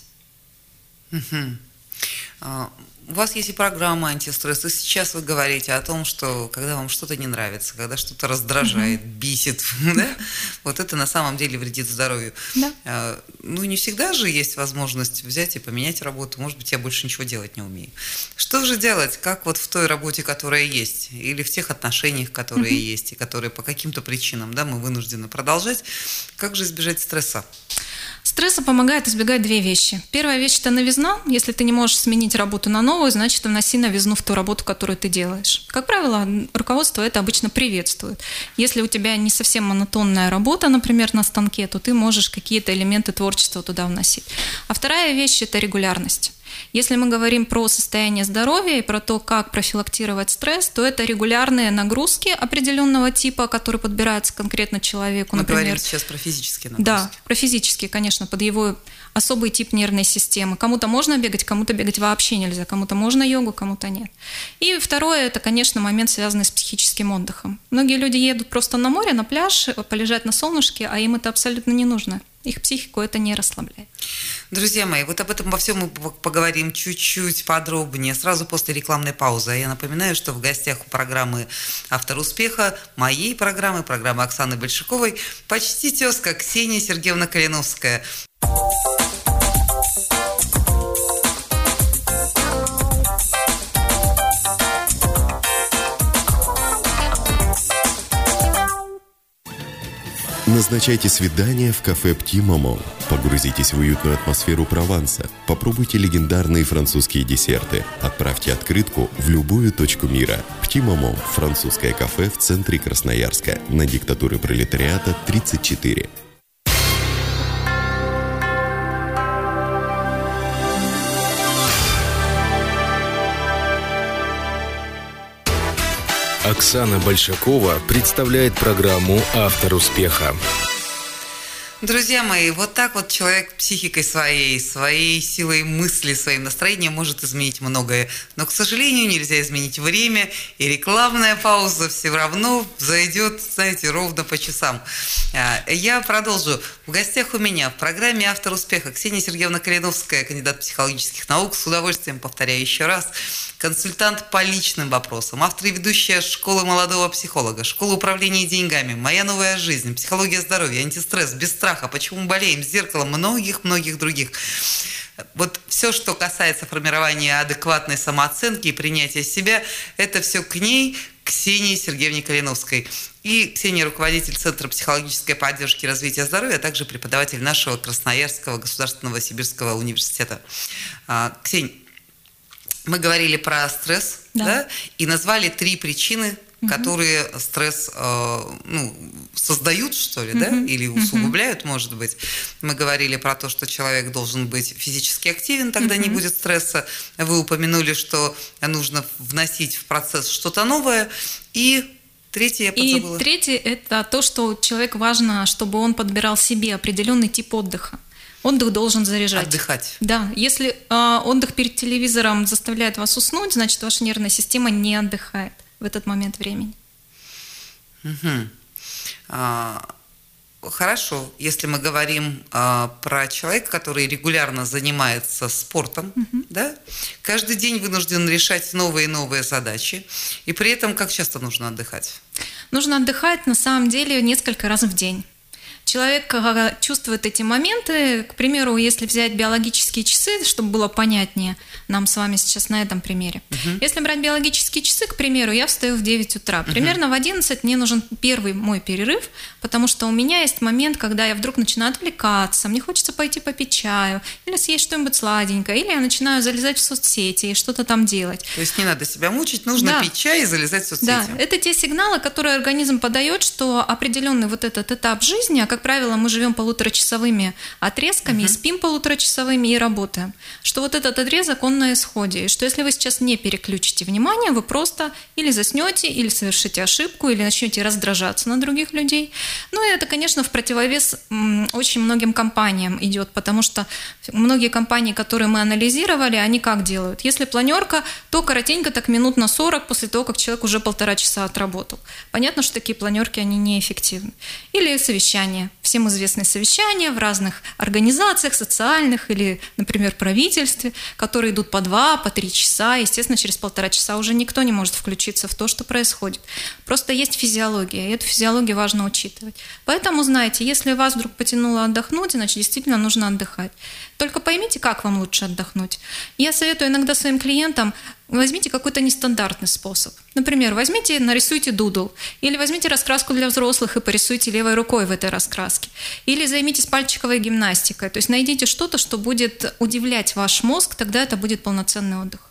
Uh-huh. Uh... У вас есть и программа антистресс, и сейчас вы говорите о том, что когда вам что-то не нравится, когда что-то раздражает, mm-hmm. бесит, да? Вот это на самом деле вредит здоровью. Да. Ну, не всегда же есть возможность взять и поменять работу. Может быть, я больше ничего делать не умею. Что же делать, как вот в той работе, которая есть, или в тех отношениях, которые mm-hmm. есть, и которые по каким-то причинам, да, мы вынуждены продолжать? Как же избежать стресса? Стресса помогает избегать две вещи. Первая вещь – это новизна. Если ты не можешь сменить работу на новую, значит, вноси новизну в ту работу, которую ты делаешь. Как правило, руководство это обычно приветствует. Если у тебя не совсем монотонная работа, например, на станке, то ты можешь какие-то элементы творчества туда вносить. А вторая вещь – это регулярность. Если мы говорим про состояние здоровья и про то, как профилактировать стресс, то это регулярные нагрузки определенного типа, которые подбираются конкретно человеку. Мы например, говорим сейчас про физические нагрузки. Да, про физические, конечно, под его особый тип нервной системы. Кому-то можно бегать, кому-то бегать вообще нельзя, кому-то можно йогу, кому-то нет. И второе, это, конечно, момент, связанный с психическим отдыхом. Многие люди едут просто на море, на пляж, полежать на солнышке, а им это абсолютно не нужно. Их психику это не расслабляет. Друзья мои, вот об этом во всем мы поговорим чуть-чуть подробнее, сразу после рекламной паузы. Я напоминаю, что в гостях у программы «Автор успеха», моей программы, программы Оксаны Большаковой, почти тезка Ксения Сергеевна Калиновская. Назначайте свидание в кафе «Пти Мамо». Погрузитесь в уютную атмосферу Прованса. Попробуйте легендарные французские десерты. Отправьте открытку в любую точку мира. «Пти Мамо» – французское кафе в центре Красноярска. На Диктатуры пролетариата, тридцать четыре. Оксана Большакова представляет программу «Автор успеха». Друзья мои, вот так вот человек психикой своей, своей силой мысли, своим настроением может изменить многое. Но, к сожалению, нельзя изменить время, и рекламная пауза все равно зайдет, знаете, ровно по часам. Я продолжу. В гостях у меня в программе «Автор успеха» Ксения Сергеевна Калиновская, кандидат психологических наук, с удовольствием повторяю еще раз, консультант по личным вопросам, автор и ведущая школы молодого психолога, школа управления деньгами, «Моя новая жизнь», психология здоровья, антистресс, без страха, почему болеем, зеркало, многих-многих других. Вот все, что касается формирования адекватной самооценки и принятия себя, это все к ней, Ксении Сергеевне Калиновской. И Ксения – руководитель Центра психологической поддержки и развития здоровья, а также преподаватель нашего Красноярского государственного сибирского университета. Ксения, мы говорили про стресс, да. Да, и назвали три причины, угу. которые стресс э, ну, создают, что ли, угу. да, или усугубляют, угу. может быть. Мы говорили про то, что человек должен быть физически активен, тогда угу. не будет стресса. Вы упомянули, что нужно вносить в процесс что-то новое. И третье я подзабыла. И третье – это то, что человеку важно, чтобы он подбирал себе определенный тип отдыха. Отдых должен заряжать. Отдыхать. Да. Если э, отдых перед телевизором заставляет вас уснуть, значит, ваша нервная система не отдыхает в этот момент времени. Угу. А, хорошо. Если мы говорим а, про человека, который регулярно занимается спортом, угу. да, каждый день вынужден решать новые и новые задачи, и при этом как часто нужно отдыхать? Нужно отдыхать, на самом деле, несколько раз в день. Человек чувствует эти моменты, к примеру, если взять биологические часы, чтобы было понятнее нам с вами сейчас на этом примере. Uh-huh. Если брать биологические часы, к примеру, я встаю в девять утра. Uh-huh. Примерно в одиннадцать мне нужен первый мой перерыв, потому что у меня есть момент, когда я вдруг начинаю отвлекаться, мне хочется пойти попить чаю, или съесть что-нибудь сладенькое, или я начинаю залезать в соцсети и что-то там делать. То есть не надо себя мучить, нужно да. пить чай и залезать в соцсети. Да, это те сигналы, которые организм подает, что определенный вот этот этап жизни, а как правило, мы живем полуторачасовыми отрезками, uh-huh. и спим полуторачасовыми и работаем. Что вот этот отрезок, он на исходе. И что если вы сейчас не переключите внимание, вы просто или заснете, или совершите ошибку, или начнете раздражаться на других людей. Ну и это, конечно, в противовес м, очень многим компаниям идет, потому что многие компании, которые мы анализировали, они как делают? Если планерка, то коротенько так минут на сорок после того, как человек уже полтора часа отработал. Понятно, что такие планерки, они неэффективны. Или совещания. Всем известные совещания в разных организациях, социальных или, например, правительстве, которые идут по два, по три часа. Естественно, через полтора часа уже никто не может включиться в то, что происходит. Просто есть физиология, и эту физиологию важно учитывать. Поэтому, знаете, если вас вдруг потянуло отдохнуть, значит, действительно нужно отдыхать. Только поймите, как вам лучше отдохнуть. Я советую иногда своим клиентам: возьмите какой-то нестандартный способ. Например, возьмите, нарисуйте дудл, или возьмите раскраску для взрослых и порисуйте левой рукой в этой раскраске, или займитесь пальчиковой гимнастикой. То есть найдите что-то, что будет удивлять ваш мозг, тогда это будет полноценный отдых.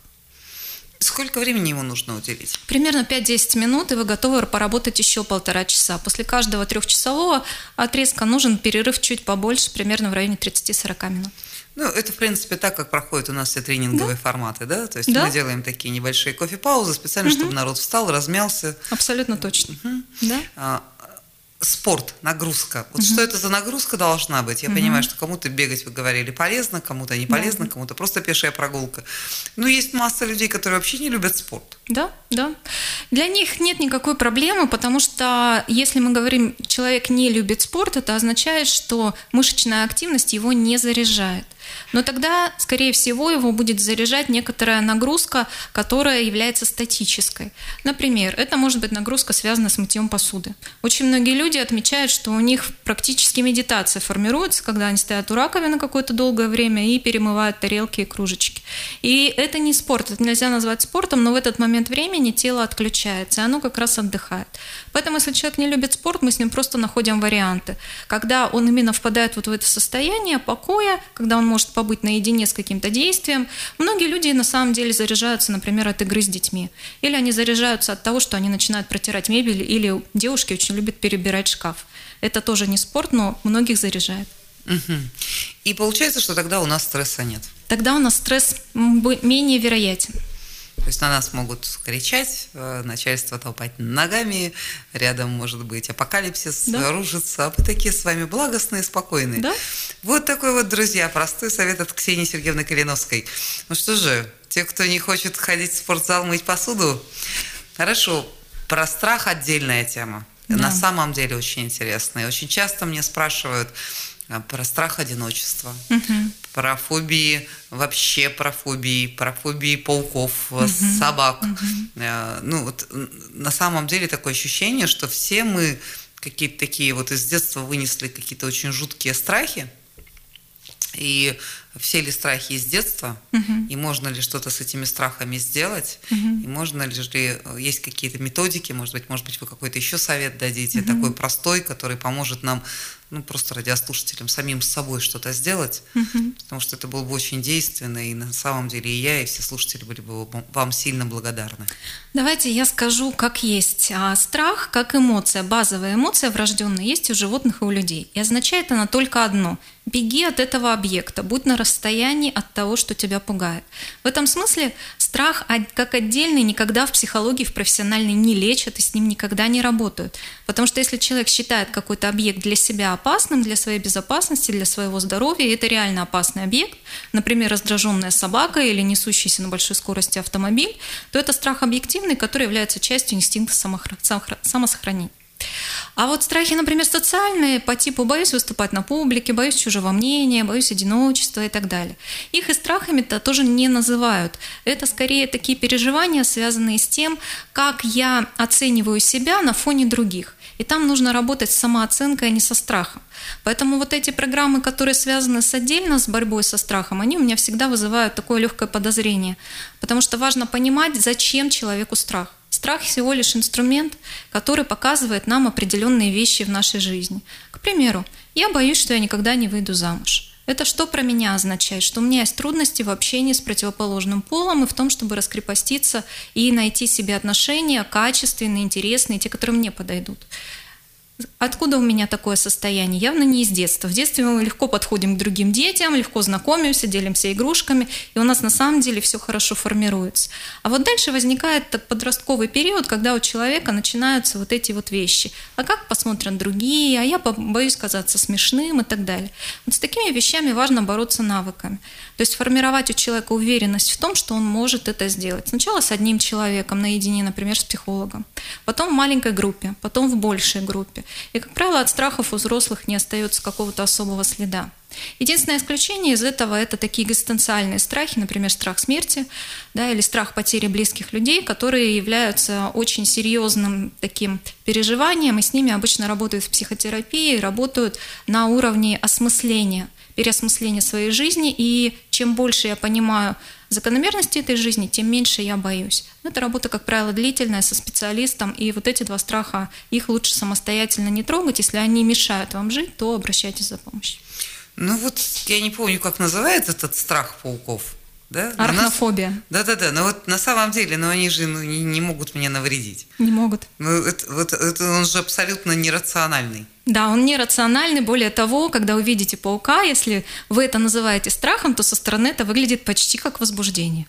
Сколько времени ему нужно уделить? Примерно пять-десять минут, и вы готовы поработать еще полтора часа. После каждого трехчасового отрезка нужен перерыв чуть побольше, примерно в районе тридцать-сорок минут. Ну, это, в принципе, так, как проходят у нас все тренинговые да. форматы, да? То есть да. мы делаем такие небольшие кофе-паузы специально, угу. чтобы народ встал, размялся. Абсолютно точно. Угу. Да. А, спорт, нагрузка. Вот угу. что это за нагрузка должна быть? Я угу. понимаю, что кому-то бегать, вы говорили, полезно, кому-то не полезно, да. кому-то просто пешая прогулка. Но есть масса людей, которые вообще не любят спорт. Да, да. Для них нет никакой проблемы, потому что если мы говорим, человек не любит спорт, это означает, что мышечная активность его не заряжает. Но тогда, скорее всего, его будет заряжать некоторая нагрузка, которая является статической. Например, это может быть нагрузка, связанная с мытьем посуды. Очень многие люди отмечают, что у них практически медитация формируется, когда они стоят у раковины какое-то долгое время и перемывают тарелки и кружечки. И это не спорт, это нельзя назвать спортом, но в этот момент времени тело отключается, и оно как раз отдыхает. Поэтому, если человек не любит спорт, мы с ним просто находим варианты. Когда он именно впадает вот в это состояние покоя, когда он может побыть наедине с каким-то действием, многие люди на самом деле заряжаются, например, от игры с детьми. Или они заряжаются от того, что они начинают протирать мебель, или девушки очень любят перебирать шкаф. Это тоже не спорт, но многих заряжает. Угу. И получается, что тогда у нас стресса нет. Тогда у нас стресс менее вероятен. То есть на нас могут кричать, начальство толпать ногами, рядом может быть апокалипсис, да. рушится, а мы такие с вами благостные, спокойные. Да? Вот такой вот, друзья, простой совет от Ксении Сергеевны Калиновской. Ну что же, те, кто не хочет ходить в спортзал, мыть посуду, хорошо, про страх отдельная тема. Да. На самом деле очень интересная. Очень часто мне спрашивают про страх одиночества, угу. про фобии, вообще про фобии, про фобии пауков, угу. собак. Угу. Ну, вот, на самом деле такое ощущение, что все мы какие-то такие вот из детства вынесли какие-то очень жуткие страхи. И все ли страхи из детства, uh-huh. и можно ли что-то с этими страхами сделать, uh-huh. и можно ли, есть какие-то методики, может быть, может быть, вы какой-то еще совет дадите, uh-huh. такой простой, который поможет нам, ну, просто радиослушателям самим с собой что-то сделать, uh-huh. потому что это было бы очень действенно, и на самом деле и я, и все слушатели были бы вам сильно благодарны. Давайте я скажу, как есть. А страх, как эмоция, базовая эмоция врожденная, есть у животных и у людей. И означает она только одно – беги от этого объекта, будь на расстоянии от того, что тебя пугает. В этом смысле страх как отдельный никогда в психологии, в профессиональной не лечат и с ним никогда не работают. Потому что если человек считает какой-то объект для себя опасным, для своей безопасности, для своего здоровья, и это реально опасный объект, например, раздраженная собака или несущийся на большой скорости автомобиль, то это страх объективный, который является частью инстинкта самосохранения. А вот страхи, например, социальные, по типу боюсь выступать на публике, боюсь чужого мнения, боюсь одиночества и так далее. Их и страхами-то тоже не называют. Это скорее такие переживания, связанные с тем, как я оцениваю себя на фоне других. И там нужно работать с самооценкой, а не со страхом. Поэтому вот эти программы, которые связаны с отдельно с борьбой со страхом, они у меня всегда вызывают такое легкое подозрение. Потому что важно понимать, зачем человеку страх. Страх всего лишь инструмент, который показывает нам определенные вещи в нашей жизни. К примеру, я боюсь, что я никогда не выйду замуж. Это что про меня означает? Что у меня есть трудности в общении с противоположным полом и в том, чтобы раскрепоститься и найти себе отношения качественные, интересные, те, которые мне подойдут. Откуда у меня такое состояние? Явно не из детства. В детстве мы легко подходим к другим детям, легко знакомимся, делимся игрушками, и у нас на самом деле все хорошо формируется. А вот дальше возникает подростковый период, когда у человека начинаются вот эти вот вещи. А как посмотрят другие? А я боюсь казаться смешным и так далее. Вот с такими вещами важно бороться навыками. То есть формировать у человека уверенность в том, что он может это сделать. Сначала с одним человеком наедине, например, с психологом, потом в маленькой группе, потом в большей группе. И, как правило, от страхов у взрослых не остается какого-то особого следа. Единственное исключение из этого – это такие экзистенциальные страхи, например, страх смерти, да, или страх потери близких людей, которые являются очень серьезным таким переживанием, и с ними обычно работают в психотерапии, работают на уровне осмысления, переосмысления своей жизни, и чем больше я понимаю закономерности этой жизни, тем меньше я боюсь. Но это работа, как правило, длительная, со специалистом, и вот эти два страха, их лучше самостоятельно не трогать. Если они мешают вам жить, то обращайтесь за помощью. Ну вот я не помню, как называется этот страх пауков. Да? Арахнофобия. Нас... Да-да-да, но вот на самом деле, ну они же ну, не, не могут мне навредить. Не могут. Ну, это, вот, это он же абсолютно нерациональный. Да, он нерациональный. Более того, когда увидите паука, если вы это называете страхом, то со стороны это выглядит почти как возбуждение.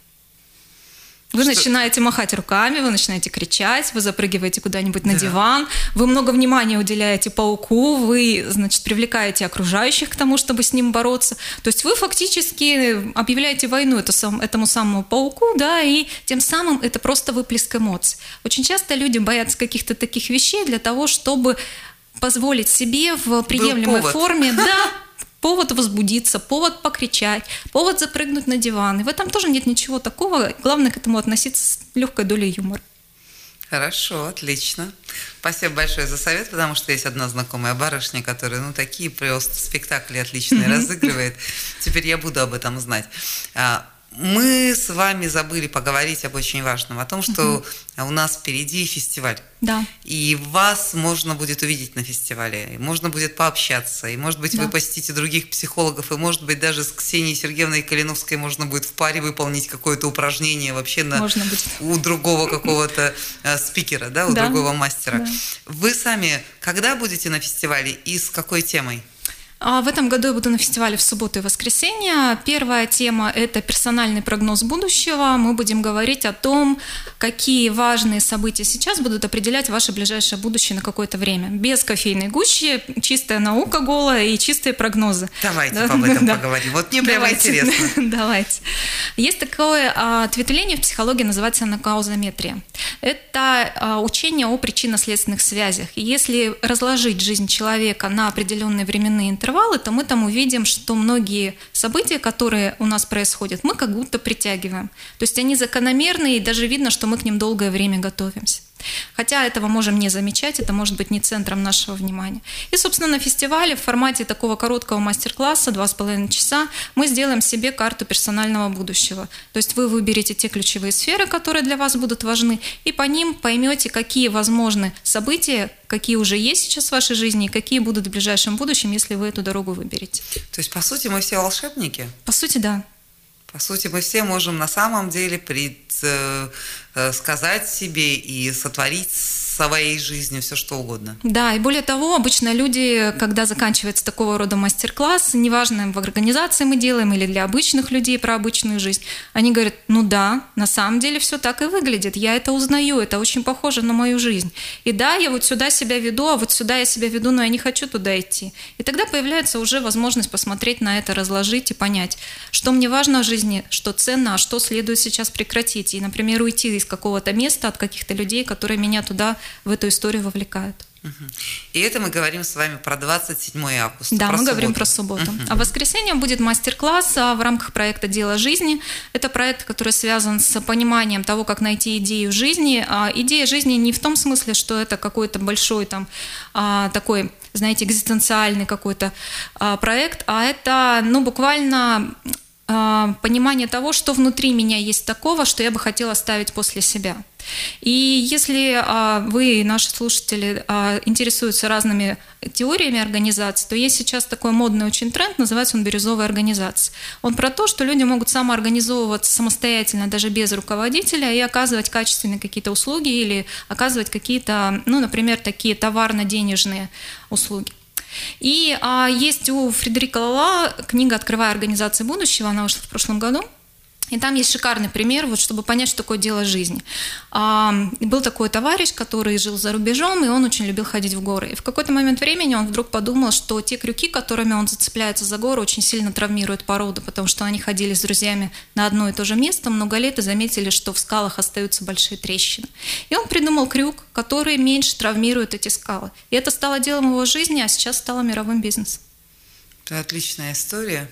Вы что? Начинаете махать руками, вы начинаете кричать, вы запрыгиваете куда-нибудь на да. диван, вы много внимания уделяете пауку, вы, значит, привлекаете окружающих к тому, чтобы с ним бороться. То есть вы фактически объявляете войну этому самому пауку, да, и тем самым это просто выплеск эмоций. Очень часто люди боятся каких-то таких вещей для того, чтобы позволить себе в приемлемой форме, да, повод возбудиться, повод покричать, повод запрыгнуть на диван. И в этом тоже нет ничего такого. Главное к этому относиться с легкой долей юмора. Хорошо, отлично. Спасибо большое за совет, потому что есть одна знакомая барышня, которая, ну, такие просто спектакли отличные mm-hmm. разыгрывает. Теперь я буду об этом знать. Мы с вами забыли поговорить об очень важном, о том, что uh-huh. у нас впереди фестиваль. Да. И вас можно будет увидеть на фестивале, и можно будет пообщаться, и, может быть, да. вы посетите других психологов, и, может быть, даже с Ксенией Сергеевной Калиновской можно будет в паре выполнить какое-то упражнение вообще на, у другого какого-то э, спикера, да, у да. другого мастера. Да. Вы сами когда будете на фестивале и с какой темой? В этом году я буду на фестивале в субботу и воскресенье. Первая тема – это персональный прогноз будущего. Мы будем говорить о том, какие важные события сейчас будут определять ваше ближайшее будущее на какое-то время. Без кофейной гущи, чистая наука голая и чистые прогнозы. Давайте да? об этом да. поговорим. Вот мне прямо интересно. Давайте. Есть такое ответвление в психологии, называется анакаузометрия. Это учение о причинно-следственных связях. И если разложить жизнь человека на определенные временные интервалы, то мы там увидим, что многие события, которые у нас происходят, мы как будто притягиваем. То есть они закономерны, и даже видно, что мы к ним долгое время готовимся. Хотя этого можем не замечать, это может быть не центром нашего внимания. И, собственно, на фестивале в формате такого короткого мастер-класса, два с половиной часа, мы сделаем себе карту персонального будущего. То есть вы выберете те ключевые сферы, которые для вас будут важны, и по ним поймете, какие возможны события, какие уже есть сейчас в вашей жизни, и какие будут в ближайшем будущем, если вы эту дорогу выберете. То есть, по сути, мы все волшебники? По сути, да. По сути, мы все можем на самом деле предсказать себе и сотворить в своей жизни все, что угодно. Да, и более того, обычно люди, когда заканчивается такого рода мастер-класс, неважно, в организации мы делаем или для обычных людей про обычную жизнь, они говорят, ну да, на самом деле все так и выглядит, я это узнаю, это очень похоже на мою жизнь. И да, я вот сюда себя веду, а вот сюда я себя веду, но я не хочу туда идти. И тогда появляется уже возможность посмотреть на это, разложить и понять, что мне важно в жизни, что ценно, а что следует сейчас прекратить. И, например, уйти из какого-то места от каких-то людей, которые меня туда, в эту историю вовлекают. И это мы говорим с вами про двадцать седьмое августа. Да, мы субботу. говорим про субботу. Uh-huh. А в воскресенье будет мастер-класс в рамках проекта «Дело жизни». Это проект, который связан с пониманием того, как найти идею жизни. А идея жизни не в том смысле, что это какой-то большой там такой, знаете, экзистенциальный какой-то проект, а это, ну, буквально понимание того, что внутри меня есть такого, что я бы хотела оставить после себя. И если а, вы, наши слушатели, а, интересуются разными теориями организации, то есть сейчас такой модный очень тренд, называется он «бирюзовая организация». Он про то, что люди могут самоорганизовываться самостоятельно, даже без руководителя, и оказывать качественные какие-то услуги или оказывать какие-то, ну, например, такие товарно-денежные услуги. И а, есть у Фредерика Лала книга «Открывая организации будущего», она вышла в прошлом году. И там есть шикарный пример, вот, чтобы понять, что такое дело жизни. А, был такой товарищ, который жил за рубежом, и он очень любил ходить в горы. И в какой-то момент времени он вдруг подумал, что те крюки, которыми он зацепляется за гору, очень сильно травмируют породу, потому что они ходили с друзьями на одно и то же место много лет и заметили, что в скалах остаются большие трещины. И он придумал крюк, который меньше травмирует эти скалы. И это стало делом его жизни, а сейчас стало мировым бизнесом. Это отличная история.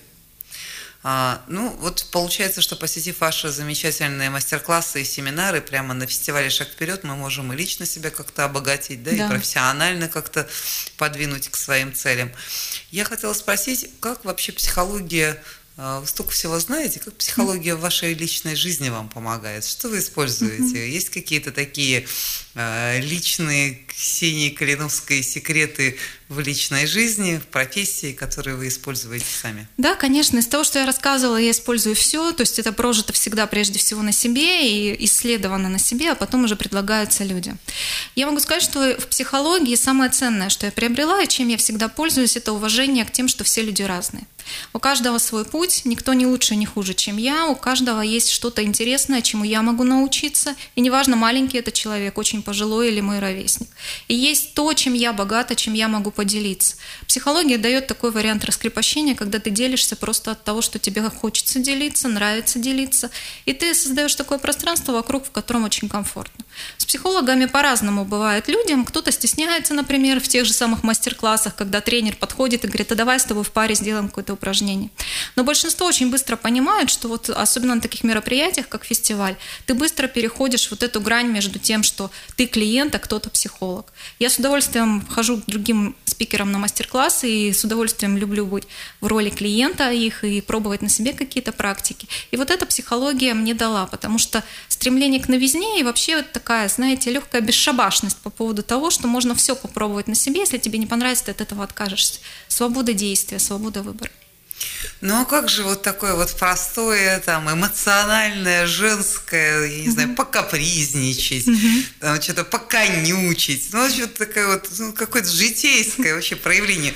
А, ну, вот получается, что посетив ваши замечательные мастер-классы и семинары прямо на фестивале «Шаг вперед», мы можем и лично себя как-то обогатить, да, да. и профессионально как-то подвинуть к своим целям. Я хотела спросить, как вообще психология, вы столько всего знаете, как психология в вашей личной жизни вам помогает? Что вы используете? Mm-hmm. Есть какие-то такие э, личные Ксении Калиновской секреты в личной жизни, в профессии, которые вы используете сами? Да, конечно. Из того, что я рассказывала, я использую все. То есть это прожито всегда прежде всего на себе и исследовано на себе, а потом уже предлагается людям. Я могу сказать, что в психологии самое ценное, что я приобрела и чем я всегда пользуюсь, это уважение к тем, что все люди разные. У каждого свой путь, никто не лучше, не хуже, чем я, у каждого есть что-то интересное, чему я могу научиться, и неважно, маленький это человек, очень пожилой или мой ровесник. И есть то, чем я богата, чем я могу поделиться. Психология дает такой вариант раскрепощения, когда ты делишься просто от того, что тебе хочется делиться, нравится делиться, и ты создаешь такое пространство вокруг, в котором очень комфортно. С психологами по-разному бывает людям, кто-то стесняется, например, в тех же самых мастер-классах, когда тренер подходит и говорит: а давай с тобой в паре сделаем какое-то упражнение. Но большинство очень быстро понимают, что вот особенно на таких мероприятиях, как фестиваль, ты быстро переходишь вот эту грань между тем, что ты клиент, а кто-то психолог. Я с удовольствием хожу к другим спикерам на мастер-классы и с удовольствием люблю быть в роли клиента их и пробовать на себе какие-то практики. И вот эта психология мне дала, потому что стремление к новизне и вообще вот такая, знаете, легкая бесшабашность по поводу того, что можно все попробовать на себе, если тебе не понравится, ты от этого откажешься. Свобода действия, свобода выбора. Ну а как же вот такое вот простое, там, эмоциональное, женское, я не знаю, mm-hmm. покапризничать, mm-hmm. там, что-то поконючить, ну что-то такое вот, ну, какое-то житейское вообще проявление.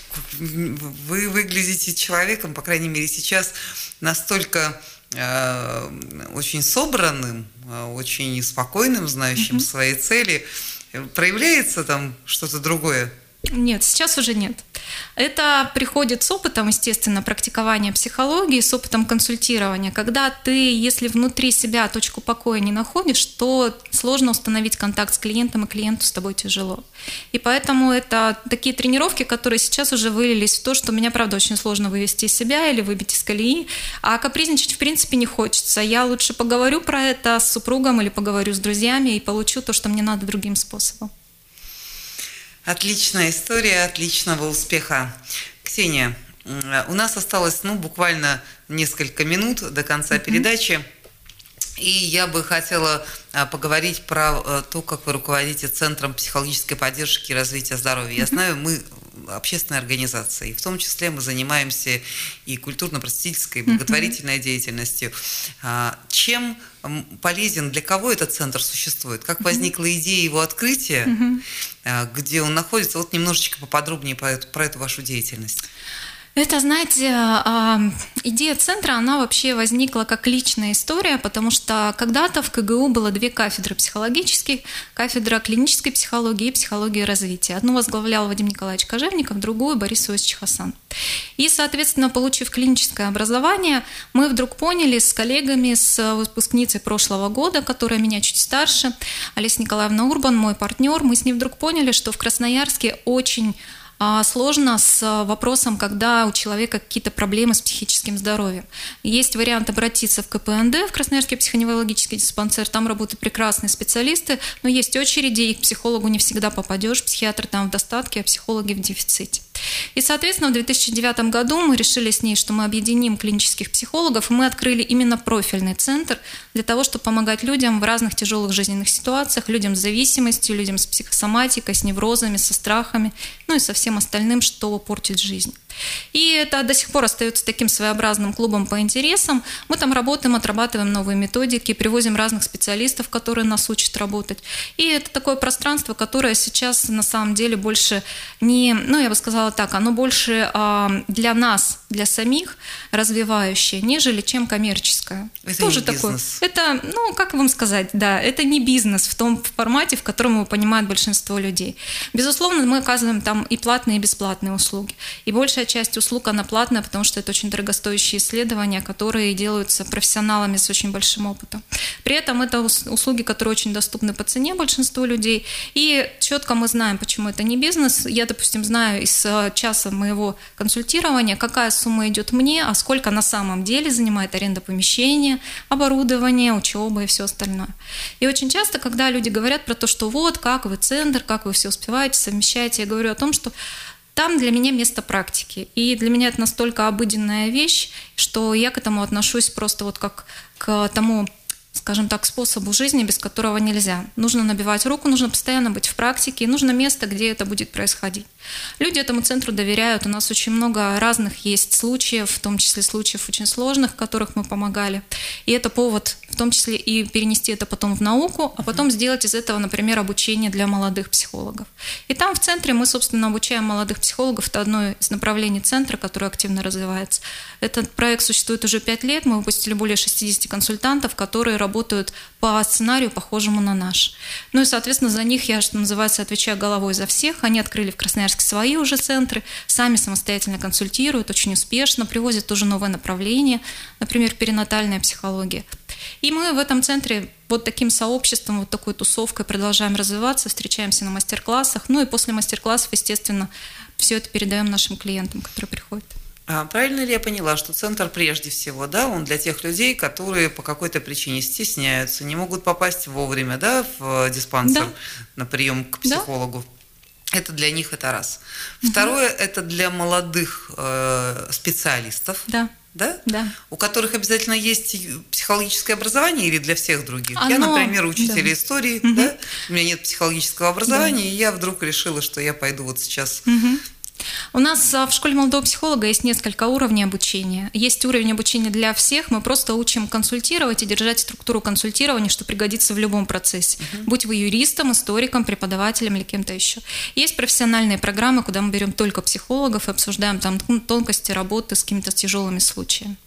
Вы выглядите человеком, по крайней мере сейчас, настолько э, очень собранным, очень спокойным, знающим mm-hmm. свои цели. Проявляется там что-то другое? Нет, сейчас уже нет. Это приходит с опытом, естественно, практикования психологии, с опытом консультирования. Когда ты, если внутри себя точку покоя не находишь, то сложно установить контакт с клиентом, и клиенту с тобой тяжело. И поэтому это такие тренировки, которые сейчас уже вылились в то, что меня, правда, очень сложно вывести из себя или выбить из колеи, а капризничать, в принципе, не хочется. Я лучше поговорю про это с супругом или поговорю с друзьями и получу то, что мне надо, другим способом. Отличная история, отличного успеха. Ксения, у нас осталось, ну, буквально несколько минут до конца mm-hmm. передачи, и я бы хотела поговорить про то, как вы руководите Центром психологической поддержки и развития здоровья. Mm-hmm. Я знаю, мы общественная организация, и в том числе мы занимаемся и культурно-просветительской, и благотворительной mm-hmm. деятельностью. Чем полезен, для кого этот центр существует? Как mm-hmm. возникла идея его открытия, mm-hmm. где он находится? Вот немножечко поподробнее про эту, про эту вашу деятельность. Это, знаете, идея центра, она вообще возникла как личная история, потому что когда-то в ка гэ у было две кафедры психологических, кафедра клинической психологии и психологии развития. Одну возглавлял Вадим Николаевич Кожевников, другую Борис Иосифович Хасан. И, соответственно, получив клиническое образование, мы вдруг поняли с коллегами, с выпускницей прошлого года, которая меня чуть старше, Олеся Николаевна Урбан, мой партнер, мы с ней вдруг поняли, что в Красноярске очень сложно с вопросом, когда у человека какие-то проблемы с психическим здоровьем. Есть вариант обратиться в ка пэ эн дэ, в Красноярский психоневрологический диспансер, там работают прекрасные специалисты, но есть очереди, и к психологу не всегда попадешь, психиатры там в достатке, а психологи в дефиците. И, соответственно, в две тысячи девятом году мы решили с ней, что мы объединим клинических психологов, и мы открыли именно профильный центр для того, чтобы помогать людям в разных тяжелых жизненных ситуациях, людям с зависимостью, людям с психосоматикой, с неврозами, со страхами, ну и со всем остальным, что портит жизнь. И это до сих пор остается таким своеобразным клубом по интересам. Мы там работаем, отрабатываем новые методики, привозим разных специалистов, которые нас учат работать. И это такое пространство, которое сейчас на самом деле больше не, ну я бы сказала так, оно больше а, для нас, для самих развивающее, нежели чем коммерческое. Это тоже не такое. бизнес. Это, ну как вам сказать, да, это не бизнес в том формате, в котором его понимает большинство людей. Безусловно, мы оказываем там и платные, и бесплатные услуги. И большая часть услуг, она платная, потому что это очень дорогостоящие исследования, которые делаются профессионалами с очень большим опытом. При этом это услуги, которые очень доступны по цене большинству людей. И четко мы знаем, почему это не бизнес. Я, допустим, знаю из часа моего консультирования, какая сумма идет мне, а сколько на самом деле занимает аренда помещения, оборудование, учеба и все остальное. И очень часто, когда люди говорят про то, что вот, как вы центр, как вы все успеваете, совмещаете, я говорю о том, что там для меня место практики. И для меня это настолько обыденная вещь, что я к этому отношусь просто вот как к тому, скажем так, способу жизни, без которого нельзя. Нужно набивать руку, нужно постоянно быть в практике, и нужно место, где это будет происходить. Люди этому центру доверяют. У нас очень много разных есть случаев, в том числе случаев очень сложных, в которых мы помогали. И это повод в том числе и перенести это потом в науку, а потом сделать из этого, например, обучение для молодых психологов. И там в центре мы, собственно, обучаем молодых психологов. Это одно из направлений центра, которое активно развивается. Этот проект существует уже пять лет. Мы выпустили более шестьдесят консультантов, которые работают по сценарию, похожему на наш. Ну и, соответственно, за них я, что называется, отвечаю головой за всех. Они открыли в Красноярске свои уже центры, сами самостоятельно консультируют, очень успешно, привозят тоже новое направление, например, перинатальная психология. И мы в этом центре вот таким сообществом, вот такой тусовкой продолжаем развиваться, встречаемся на мастер-классах. Ну и после мастер-классов, естественно, все это передаем нашим клиентам, которые приходят. А правильно ли я поняла, что центр прежде всего, да, он для тех людей, которые по какой-то причине стесняются, не могут попасть вовремя, да, в диспансер, да, на прием к психологу? Да. Это для них это раз. Второе, угу. это для молодых э, специалистов. Да. Да? Да. У которых обязательно есть психологическое образование или для всех других? Оно... Я, например, учитель да. истории, угу. да? У меня нет психологического образования, да. и я вдруг решила, что я пойду вот сейчас... Угу. У нас в школе молодого психолога есть несколько уровней обучения. Есть уровень обучения для всех, мы просто учим консультировать и держать структуру консультирования, что пригодится в любом процессе. Uh-huh. Будь вы юристом, историком, преподавателем или кем-то еще. Есть профессиональные программы, куда мы берем только психологов и обсуждаем там тонкости работы с какими-то тяжелыми случаями.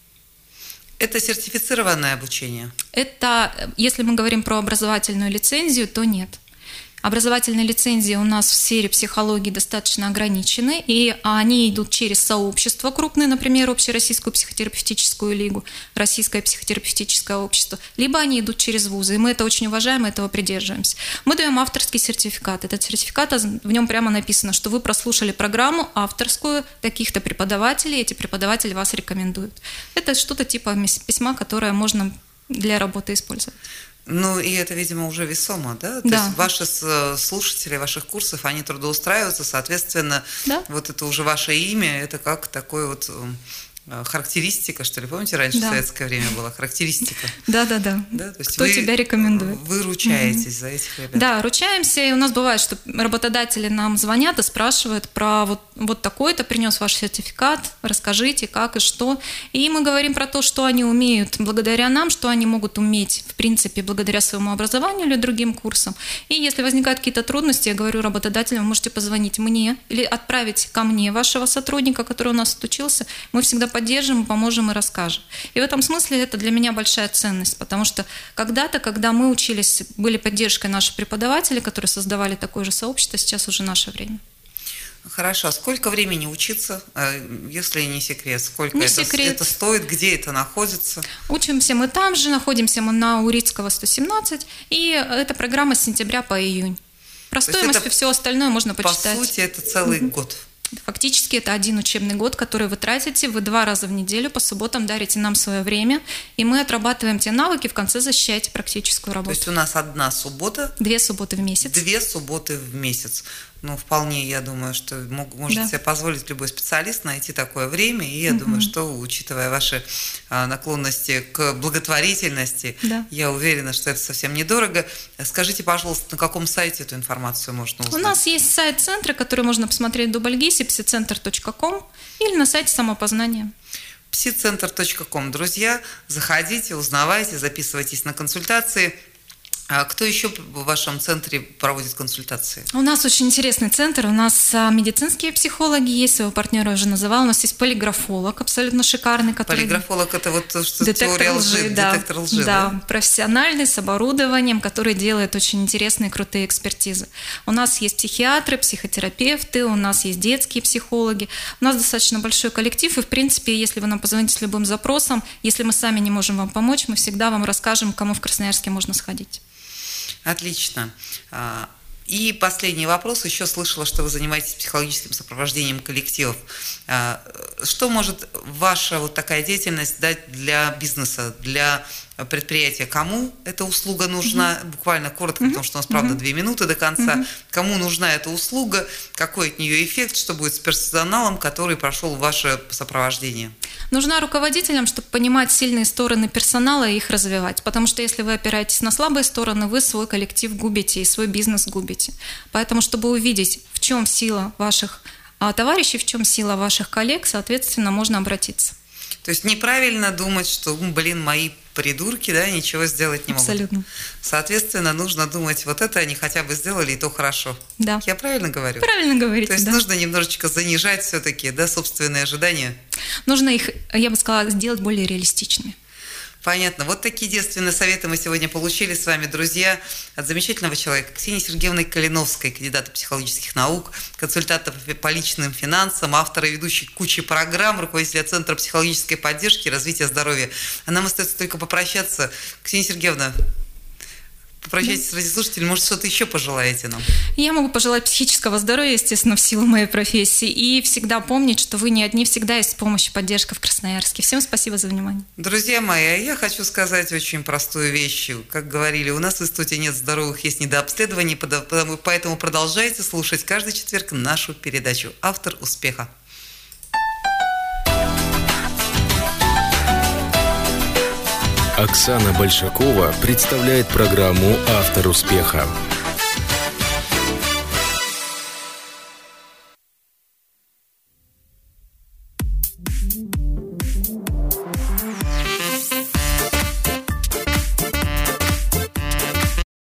Это сертифицированное обучение? Это, если мы говорим про образовательную лицензию, то нет. Образовательные лицензии у нас в сфере психологии достаточно ограничены, и они идут через сообщества крупные, например, Общероссийскую психотерапевтическую лигу, Российское психотерапевтическое общество, либо они идут через вузы, и мы это очень уважаем, и этого придерживаемся. Мы даем авторский сертификат. Этот сертификат, в нем прямо написано, что вы прослушали программу авторскую таких-то преподавателей, эти преподаватели вас рекомендуют. Это что-то типа письма, которое можно для работы использовать. Ну, и это, видимо, уже весомо, да? То да. есть ваши слушатели ваших курсов, они трудоустраиваются, соответственно, да. вот это уже ваше имя, это как такой вот характеристика, что ли, помните, раньше да. в советское время была характеристика? Да-да-да. да? Кто вы, тебя рекомендует? Вы ручаетесь mm-hmm. за этих ребят? Да, ручаемся, и у нас бывает, что работодатели нам звонят и спрашивают про вот, вот такой-то принес ваш сертификат, расскажите, как и что. И мы говорим про то, что они умеют благодаря нам, что они могут уметь, в принципе, благодаря своему образованию или другим курсам. И если возникают какие-то трудности, я говорю работодателям, вы можете позвонить мне или отправить ко мне вашего сотрудника, который у нас отучился. Мы всегда поддержим, поможем и расскажем. И в этом смысле это для меня большая ценность, потому что когда-то, когда мы учились, были поддержкой наших преподавателей, которые создавали такое же сообщество, сейчас уже наше время. Хорошо. Сколько времени учиться, если не секрет? Сколько не это, секрет. это стоит? Где это находится? Учимся мы там же, находимся мы на Урицкого сто семнадцать, и эта программа с сентября по июнь. Про стоимость и все остальное можно почитать. По сути, это целый mm-hmm. год. Фактически это один учебный год, который вы тратите, вы два раза в неделю по субботам дарите нам свое время, и мы отрабатываем те навыки, в конце защищаете практическую работу. То есть у нас одна суббота? Две субботы в месяц. Две субботы в месяц. Ну, вполне, я думаю, что может да. себе позволить любой специалист найти такое время, и я угу. думаю, что, учитывая ваши а, наклонности к благотворительности, да. я уверена, что это совсем недорого. Скажите, пожалуйста, на каком сайте эту информацию можно узнать? У нас есть сайт центра, который можно посмотреть в Дубльгисе, псицентр точка ком, или на сайте самопознания. псицентр точка ком. Друзья, заходите, узнавайте, записывайтесь на консультации. А кто еще в вашем центре проводит консультации? У нас очень интересный центр. У нас медицинские психологи есть, своего партнера уже называла. У нас есть полиграфолог, абсолютно шикарный. Который... Полиграфолог – это вот то, что детектор теория лжи, лжи, да. детектор лжи, да. да? Профессиональный, с оборудованием, который делает очень интересные, крутые экспертизы. У нас есть психиатры, психотерапевты, у нас есть детские психологи. У нас достаточно большой коллектив, и, в принципе, если вы нам позвоните с любым запросом, если мы сами не можем вам помочь, мы всегда вам расскажем, к кому в Красноярске можно сходить. Отлично. И последний вопрос. Еще слышала, что вы занимаетесь психологическим сопровождением коллективов. Что может ваша вот такая деятельность дать для бизнеса, для предприятия? Кому эта услуга нужна? Mm-hmm. Буквально коротко, mm-hmm. потому что у нас, правда, mm-hmm. две минуты до конца. Mm-hmm. Кому нужна эта услуга? Какой от нее эффект? Что будет с персоналом, который прошел ваше сопровождение? Нужна руководителям, чтобы понимать сильные стороны персонала и их развивать. Потому что если вы опираетесь на слабые стороны, вы свой коллектив губите и свой бизнес губите. Поэтому, чтобы увидеть, в чем сила ваших товарищей, в чем сила ваших коллег, соответственно, можно обратиться. То есть неправильно думать, что, блин, мои придурки, да, ничего сделать не могут. Абсолютно. Соответственно, нужно думать, вот это они хотя бы сделали, и то хорошо. Да. Я правильно говорю? Правильно говорите, То есть да. нужно немножечко занижать все-таки, да, собственные ожидания. Нужно их, я бы сказала, сделать более реалистичными. Понятно. Вот такие действенные советы мы сегодня получили с вами, друзья, от замечательного человека Ксении Сергеевны Калиновской, кандидата психологических наук, консультанта по личным финансам, автора и ведущей кучи программ, руководителя Центра психологической поддержки и развития здоровья. А нам остается только попрощаться. Ксения Сергеевна, попрощайтесь с радиослушателями, может, что-то еще пожелаете нам? Я могу пожелать психического здоровья, естественно, в силу моей профессии, и всегда помнить, что вы не одни, всегда есть помощь и поддержка в Красноярске. Всем спасибо за внимание. Друзья мои, я хочу сказать очень простую вещь. Как говорили, у нас в институте нет здоровых, есть недообследований, поэтому продолжайте слушать каждый четверг нашу передачу «Автор успеха». Оксана Большакова представляет программу «Автор успеха».